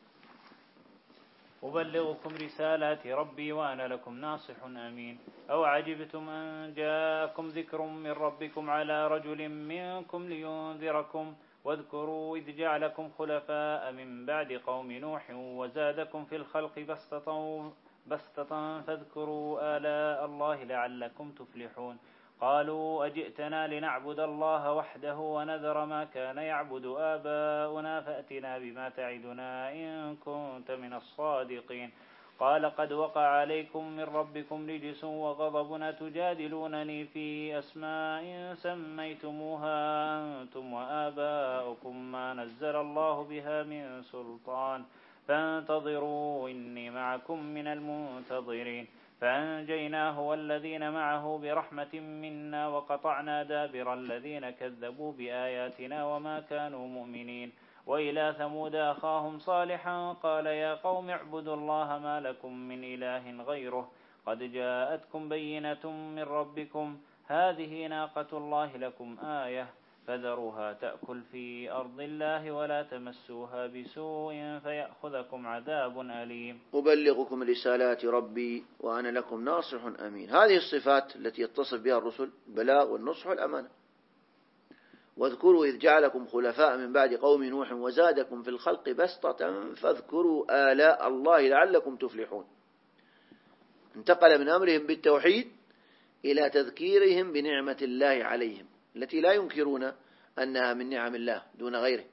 Speaker 5: أبلغكم رسالات ربي وأنا لكم ناصح أمين. أو عجبتم أن جاءكم ذكر من ربكم على رجل منكم لينذركم واذكروا إذ جعلكم خلفاء من بعد قوم نوح وزادكم في الخلق بسطة بسطة فاذكروا آلاء الله لعلكم تفلحون. قالوا أجئتنا لنعبد الله وحده ونذر ما كان يعبد آباؤنا فأتنا بما تعدنا إن كنت من الصادقين. قال قد وقع عليكم من ربكم رجس وغضب تجادلونني في أسماء سميتموها أنتم وآباؤكم ما نزل الله بها من سلطان فانتظروا إني معكم من المنتظرين. فأنجيناه والذين معه برحمة منا وقطعنا دابر الذين كذبوا بآياتنا وما كانوا مؤمنين. وإلى ثمود أخاهم صالحا قال يا قوم اعبدوا الله ما لكم من إله غيره قد جاءتكم بينة من ربكم هذه ناقة الله لكم آية فذروها تأكل في أرض الله ولا تمسوها بسوء فيأخذكم عذاب أليم.
Speaker 1: أبلغكم رسالات ربي وأنا لكم ناصح أمين. هذه الصفات التي يتصف بها الرسل: البلاغ والنصح والأمانة. واذكروا إذ جعلكم خلفاء من بعد قوم نوح وزادكم في الخلق بسطة فاذكروا آلاء الله لعلكم تفلحون. انتقل من أمرهم بالتوحيد إلى تذكيرهم بنعمة الله عليهم التي لا ينكرون أنها من نعم الله دون غيره،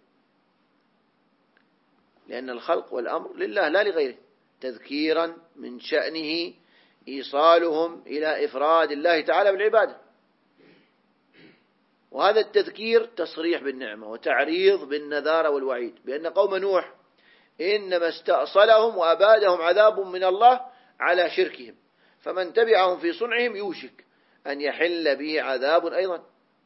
Speaker 1: لأن الخلق والأمر لله لا لغيره، تذكيرا من شأنه إيصالهم إلى إفراد الله تعالى بالعبادة. وهذا التذكير تصريح بالنعمة وتعريض بالنذار والوعيد، بأن قوم نوح إنما استأصلهم وأبادهم عذاب من الله على شركهم، فمن تبعهم في صنعهم يوشك أن يحل به عذاب أيضا.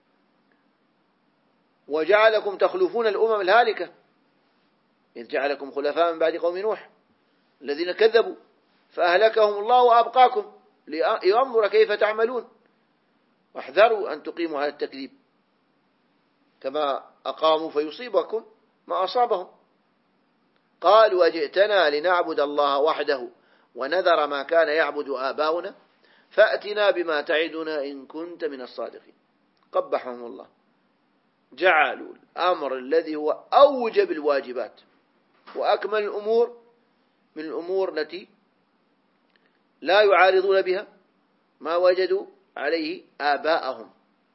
Speaker 1: وجعلكم تخلفون الأمم الهالكة إذ جعلكم خلفاء من بعد قوم نوح الذين كذبوا فأهلكهم الله وأبقاكم لينظر كيف تعملون. واحذروا أن تقيموا على التكذيب كما أقاموا فيصيبكم ما أصابهم. قالوا أجئتنا لنعبد الله وحده ونذر ما كان يعبد آباؤنا فأتنا بما تعدنا إن كنت من الصادقين. قبحهم الله، جعلوا الأمر الذي هو أوجب الواجبات وأكمل الأمور من الأمور التي لا يعارضون بها ما وجدوا عليه آباءهم،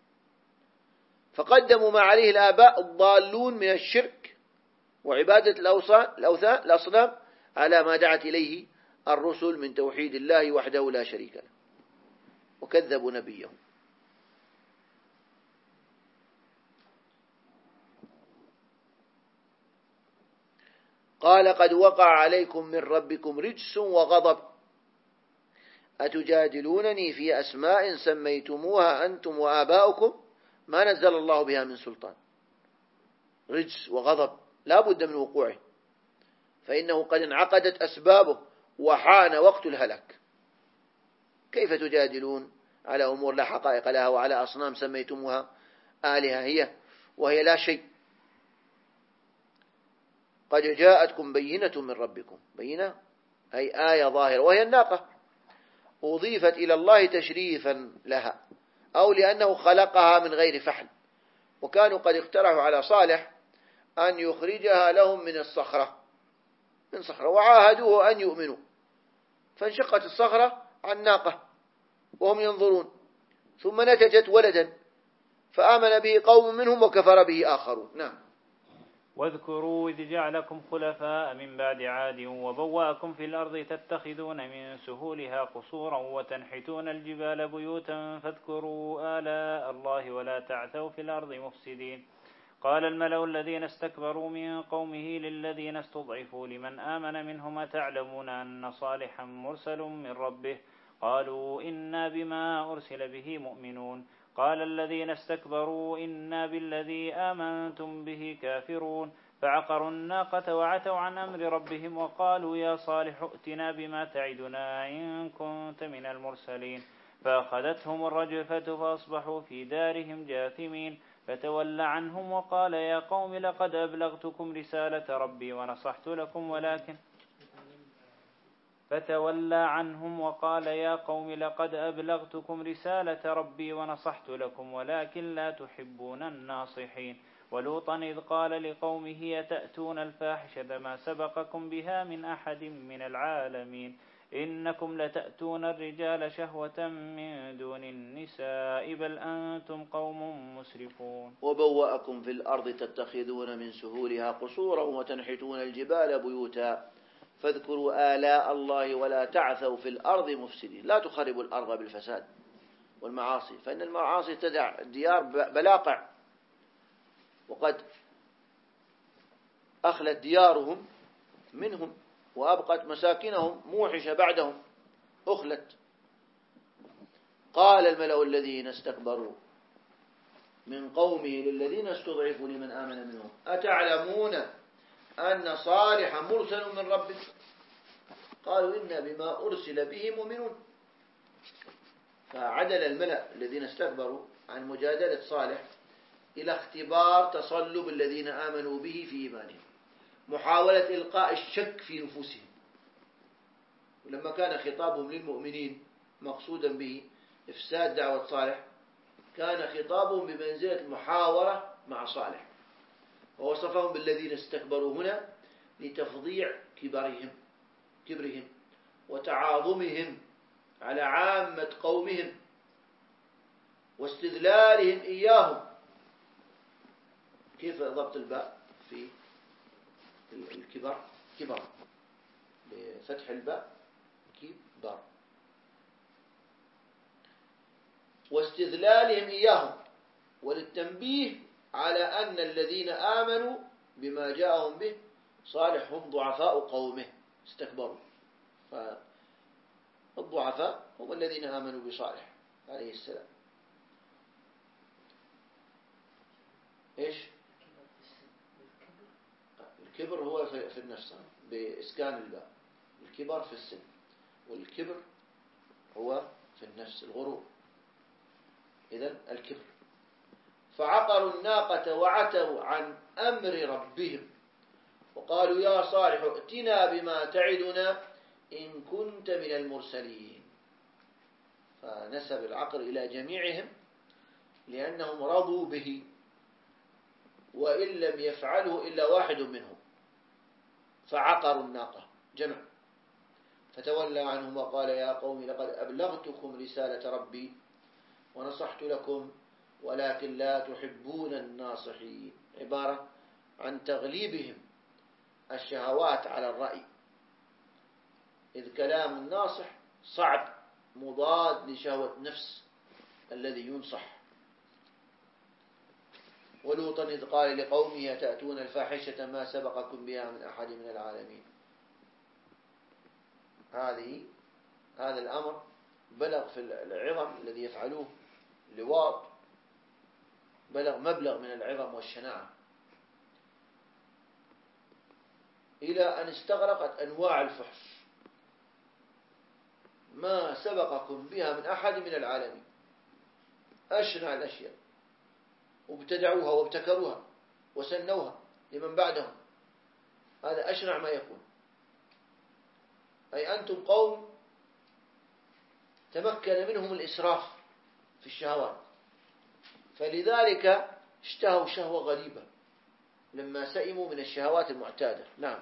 Speaker 1: فقدموا ما عليه الآباء الضالون من الشرك وعبادة الأوثان الأصنام على ما دعت إليه الرسل من توحيد الله وحده لا شريك له، وكذبوا نبيهم. قال قد وقع عليكم من ربكم رجس وغضب أتجادلونني في أسماء سميتموها أنتم وآباؤكم ما نزل الله بها من سلطان. رجس وغضب لا بد من وقوعه، فإنه قد انعقدت أسبابه وحان وقت الهلاك. كيف تجادلون على أمور لا حقائق لها وعلى أصنام سميتموها آلهة هي وهي لا شيء؟ قد جاءتكم بينة من ربكم، بينة أي آية ظاهرة وهي الناقة، أضيفت إلى الله تشريفا لها أو لأنه خلقها من غير فحل، وكانوا قد اقترحوا على صالح أن يخرجها لهم من الصخرة من صخرة وعاهدوه أن يؤمنوا، فانشقت الصخرة عن ناقة وهم ينظرون، ثم نتجت ولدا فآمن به قوم منهم وكفر به آخرون. نعم.
Speaker 5: واذكروا إذ جعلكم خلفاء من بعد عاد وبوأكم في الأرض تتخذون من سهولها قصورا وتنحتون الجبال بيوتا فاذكروا آلاء الله ولا تعثوا في الأرض مفسدين. قال الملأ الذين استكبروا من قومه للذين استضعفوا لمن آمن منهم أتعلمون أن صالحا مرسل من ربه قالوا إنا بما أرسل به مؤمنون. قال الذين استكبروا إنا بالذي آمنتم به كافرون فعقروا الناقة وعتوا عن أمر ربهم وقالوا يا صالح ائتنا بما تعدنا إن كنت من المرسلين فأخذتهم الرجفة فأصبحوا في دارهم جاثمين فتولى عنهم وقال يا قوم لقد أبلغتكم رسالة ربي ونصحت لكم ولكن فتولى عنهم وقال يا قوم لقد أبلغتكم رسالة ربي ونصحت لكم ولكن لا تحبون الناصحين. ولوطا إذ قال لقومه أتأتون الفاحشة ما سبقكم بها من أحد من العالمين إنكم لتأتون الرجال شهوة من دون النساء بل أنتم قوم مسرفون.
Speaker 1: وبوأكم في الأرض تتخذون من سهولها قصورا وتنحتون الجبال بيوتا فاذكروا آلاء الله ولا تعثوا في الأرض مفسدين. لا تخربوا الأرض بالفساد والمعاصي، فإن المعاصي تدع الديار بلاقع، وقد أخلت ديارهم منهم وأبقت مساكنهم موحشة بعدهم أخلت. قال الملأ الذين استكبروا من قومه للذين استضعفوا لمن آمن منهم أتعلمون أن صالحا مرسل من ربك قالوا إنا بما أرسل به مؤمنون. فعدل الملأ الذين استكبروا عن مجادلة صالح إلى اختبار تصلب الذين آمنوا به في إيمانهم، محاولة إلقاء الشك في نفوسهم. ولما كان خطابهم للمؤمنين مقصودا به إفساد دعوة صالح، كان خطابهم بمنزلة المحاورة مع صالح، ووصفهم بالذين استكبروا هنا لتفضيع كبرهم كبرهم وتعاظمهم على عامة قومهم واستذلالهم إياهم. كيف ضبط الباء في الكبر؟ كبر بفتح الباء كبر. واستذلالهم إياهم، وللتنبيه على أن الذين آمنوا بما جاءهم به صالح هم ضعفاء قومه استكبروا. فالضعفاء هم الذين آمنوا بصالح عليه السلام. إيش؟ الكبر هو في النفس بإسكان الباء، الكبر في السن، والكبر هو في النفس الغرور. إذن الكبر. فعقروا الناقة وعتوا عن أمر ربهم وقالوا يا صالح ائتنا بما تعدنا إن كنت من المرسلين. فنسب العقر إلى جميعهم لأنهم رضوا به، وإن لم يفعله إلا واحد منهم. فعقروا الناقة جمع. فتولى عنهم وقال يا قوم لقد أبلغتكم رسالة ربي ونصحت لكم ولكن لا تحبون الناصحين. عبارة عن تغليبهم الشهوات على الرأي، إذ كلام الناصح صعب مضاد لشهوة نفس الذي ينصح. ولوطا إذ قال لقومه أتأتون الفاحشة ما سبقكم بها من أحد من العالمين. هذه هذا الأمر بلغ في العظم الذي يفعلوه اللواط، بلغ مبلغ من العظم والشناعة، إلى أن استغرقت أنواع الفحش ما سبقكم بها من أحد من العالمين. أشنع الأشياء، وابتدعوها وابتكروها وسنوها لمن بعدهم. هذا أشنع ما يكون. أي أنتم قوم تمكن منهم الإسراف في الشهوات، فلذلك اشتهوا شهوة غريبة لما سئموا من الشهوات المعتادة. نعم.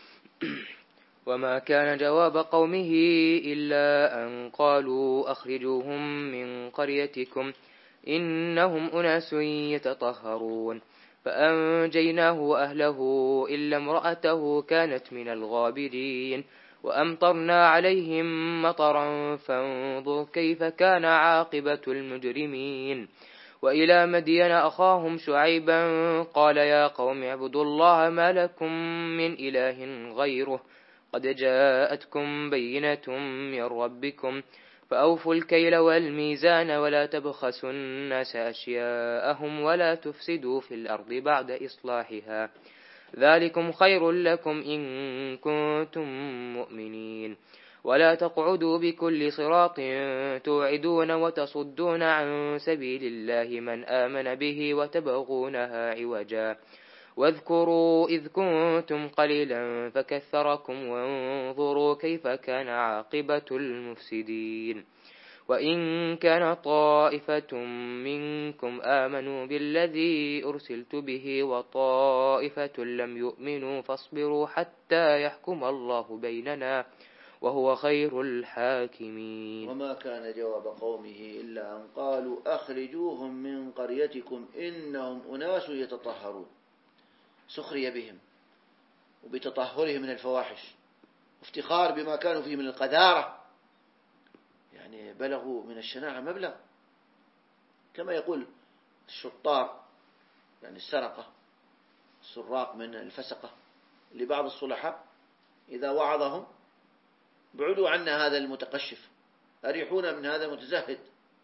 Speaker 6: وما كان جواب قومه إلا أن قالوا أخرجوهم من قريتكم إنهم أناس يتطهرون. فأنجيناه وأهله إلا امرأته كانت من الغابرين. وأمطرنا عليهم مطرا فانظر كيف كان عاقبة المجرمين. وإلى مدين أخاهم شعيبا قال يا قوم اعبدوا الله ما لكم من إله غيره قد جاءتكم بينة من ربكم فأوفوا الكيل والميزان ولا تبخسوا الناس أشياءهم ولا تفسدوا في الأرض بعد إصلاحها ذلكم خير لكم إن كنتم مؤمنين. ولا تقعدوا بكل صراط توعدون وتصدون عن سبيل الله من آمن به وتبغونها عوجا واذكروا إذ كنتم قليلا فكثركم وانظروا كيف كان عاقبة المفسدين. وإن كان طائفة منكم آمنوا بالذي أرسلت به وطائفة لم يؤمنوا فاصبروا حتى يحكم الله بيننا وهو خير الحاكمين.
Speaker 1: وما كان جواب قومه إلا أن قالوا أخرجوهم من قريتكم إنهم أناس يتطهرون. سخرية بهم وبتطهرهم من الفواحش وافتخار بما كانوا فيه من القذارة، يعني بلغوا من الشناعة مبلغ. كما يقول الشطار يعني السرقة السراق من الفسقة لبعض الصلحاء إذا وعظهم بعدوا عنا هذا المتقشف أريحونا من هذا المتزهد.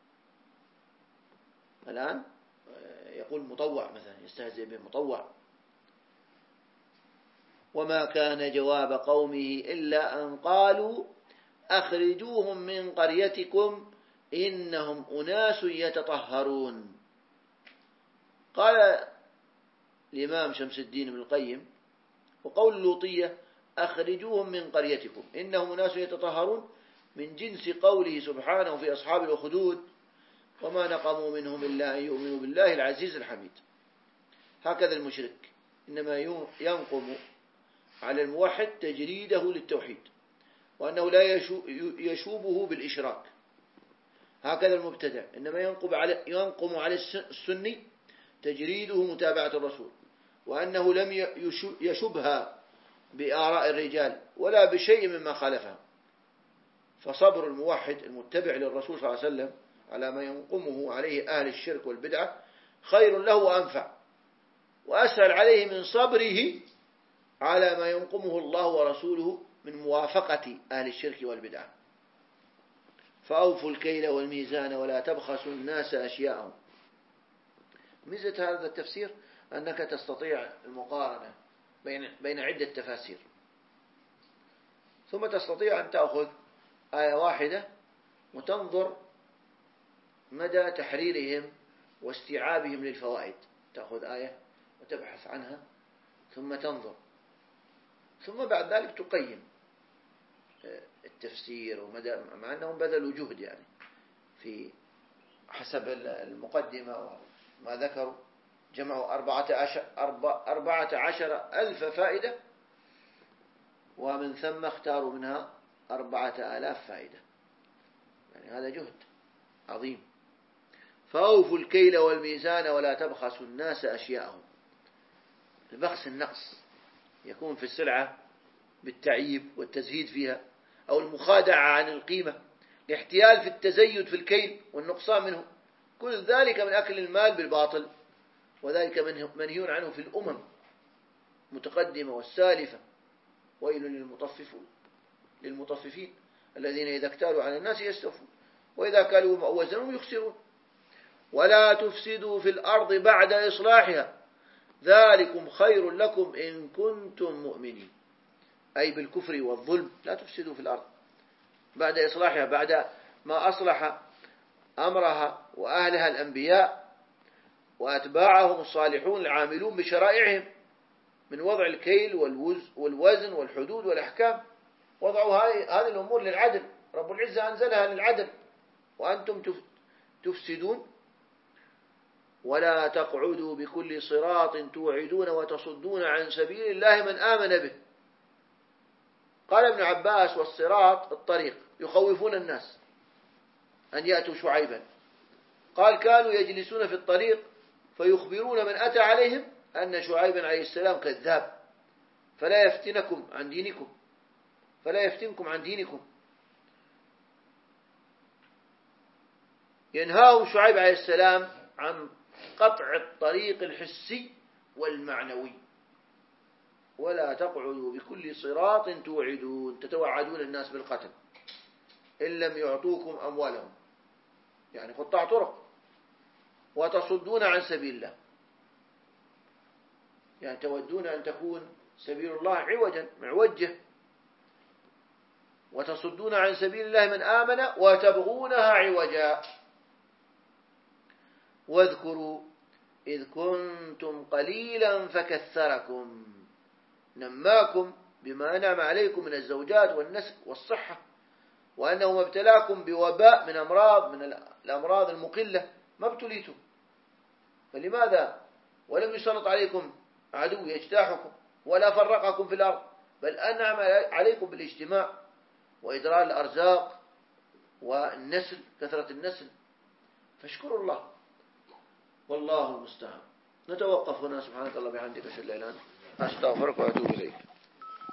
Speaker 1: الآن يقول مطوع مثلا يستهزئ به مطوع. وما كان جواب قومه إلا أن قالوا أخرجوهم من قريتكم إنهم أناس يتطهرون. قال الإمام شمس الدين ابن القيم: وقول اللوطية أخرجوهم من قريتكم إنهم أناس يتطهرون من جنس قوله سبحانه في أصحاب الأخدود: وما نقموا منهم إلا أن يؤمنوا بالله العزيز الحميد. هكذا المشرك إنما ينقم على الموحد تجريده للتوحيد، وأنه لا يشوبه بالإشراك. هكذا المبتدع إنما ينقم على ينقم على السني تجريده متابعة الرسول، وأنه لم يشبها بآراء الرجال ولا بشيء مما خالفها. فصبر الموحد المتبع للرسول صلى الله عليه وسلم على ما ينقمه عليه أهل الشرك والبدعة خير له وأنفع، وأسهل عليه من صبره على ما ينقمه الله ورسوله من موافقة أهل الشرك والبدعة. فأوفوا الكيل والميزان ولا تبخسوا الناس أشياءهم. ميزة هذا التفسير أنك تستطيع المقارنة بين بين عدة تفاسير، ثم تستطيع أن تأخذ آية واحدة وتنظر مدى تحريرهم واستيعابهم للفوائد. تأخذ آية وتبحث عنها ثم تنظر، ثم بعد ذلك تقيم التفسير ومدى، مع أنهم بذلوا جهد يعني في حسب المقدمة وما ذكروا، جمعوا أربعة عشر, أربعة عشر ألف فائدة، ومن ثم اختاروا منها أربعة آلاف فائدة، يعني هذا جهد عظيم. فأوفوا الكيل والميزان ولا تبخسوا الناس أشياءهم. البخس النقص يكون في السلعة بالتعييب والتزهيد فيها، أو المخادعة عن القيمة، الاحتيال في التزيد في الكيل والنقصان منه، كل ذلك من أكل المال بالباطل، وذلك منهي عنه في الأمم المتقدمة والسالفة. ويل للمطففين للمطففين الذين إذا اكتالوا على الناس يستوفون وإذا كالوا أو وزنوا يخسرون. ولا تفسدوا في الأرض بعد إصلاحها ذلكم خير لكم إن كنتم مؤمنين. أي بالكفر والظلم لا تفسدوا في الأرض بعد إصلاحها، بعد ما أصلح أمرها وأهلها الأنبياء وأتباعهم الصالحون العاملون بشرائعهم من وضع الكيل والوزن والحدود والأحكام. وضعوا هذه الأمور للعدل، رب العزة أنزلها للعدل، وأنتم تفسدون. ولا تقعدوا بكل صراط توعدون وتصدون عن سبيل الله من آمن به. قال ابن عباس: والصراط الطريق، يخوفون الناس أن يأتوا شعيبا. قال: كانوا يجلسون في الطريق فيخبرون من أتى عليهم أن شعيبا عليه السلام كذاب، فلا يفتنكم عن دينكم فلا يفتنكم عن دينكم. ينهاهم شعيب عليه السلام عن قطع الطريق الحسي والمعنوي. ولا تقعدوا بكل صراط توعدون، تتوعدون الناس بالقتل إن لم يعطوكم أموالهم، يعني قطاع طرق. وتصدون عن سبيل الله، يعني تودون أن تكون سبيل الله عوجا معوجة. وتصدون عن سبيل الله من آمن وتبغونها عوجا. واذكروا إذ كنتم قليلا فكثركم، نماكم بما أنعم عليكم من الزوجات والنسل والصحة، وأنه ما ابتلاكم بوباء من أمراض من الأمراض المقلة ما ابتليتم. فلماذا ولم يسلط عليكم عدو يجتاحكم ولا فرقكم في الأرض، بل أنعم عليكم بالاجتماع وإدرار الأرزاق والنسل، كثرة النسل. فاشكروا الله، والله المستعان. نتوقف هنا. سبحانك اللهم وبحمدك، أشهد أن لا إله إلا أنت، أستغفرك وأتوب إليك.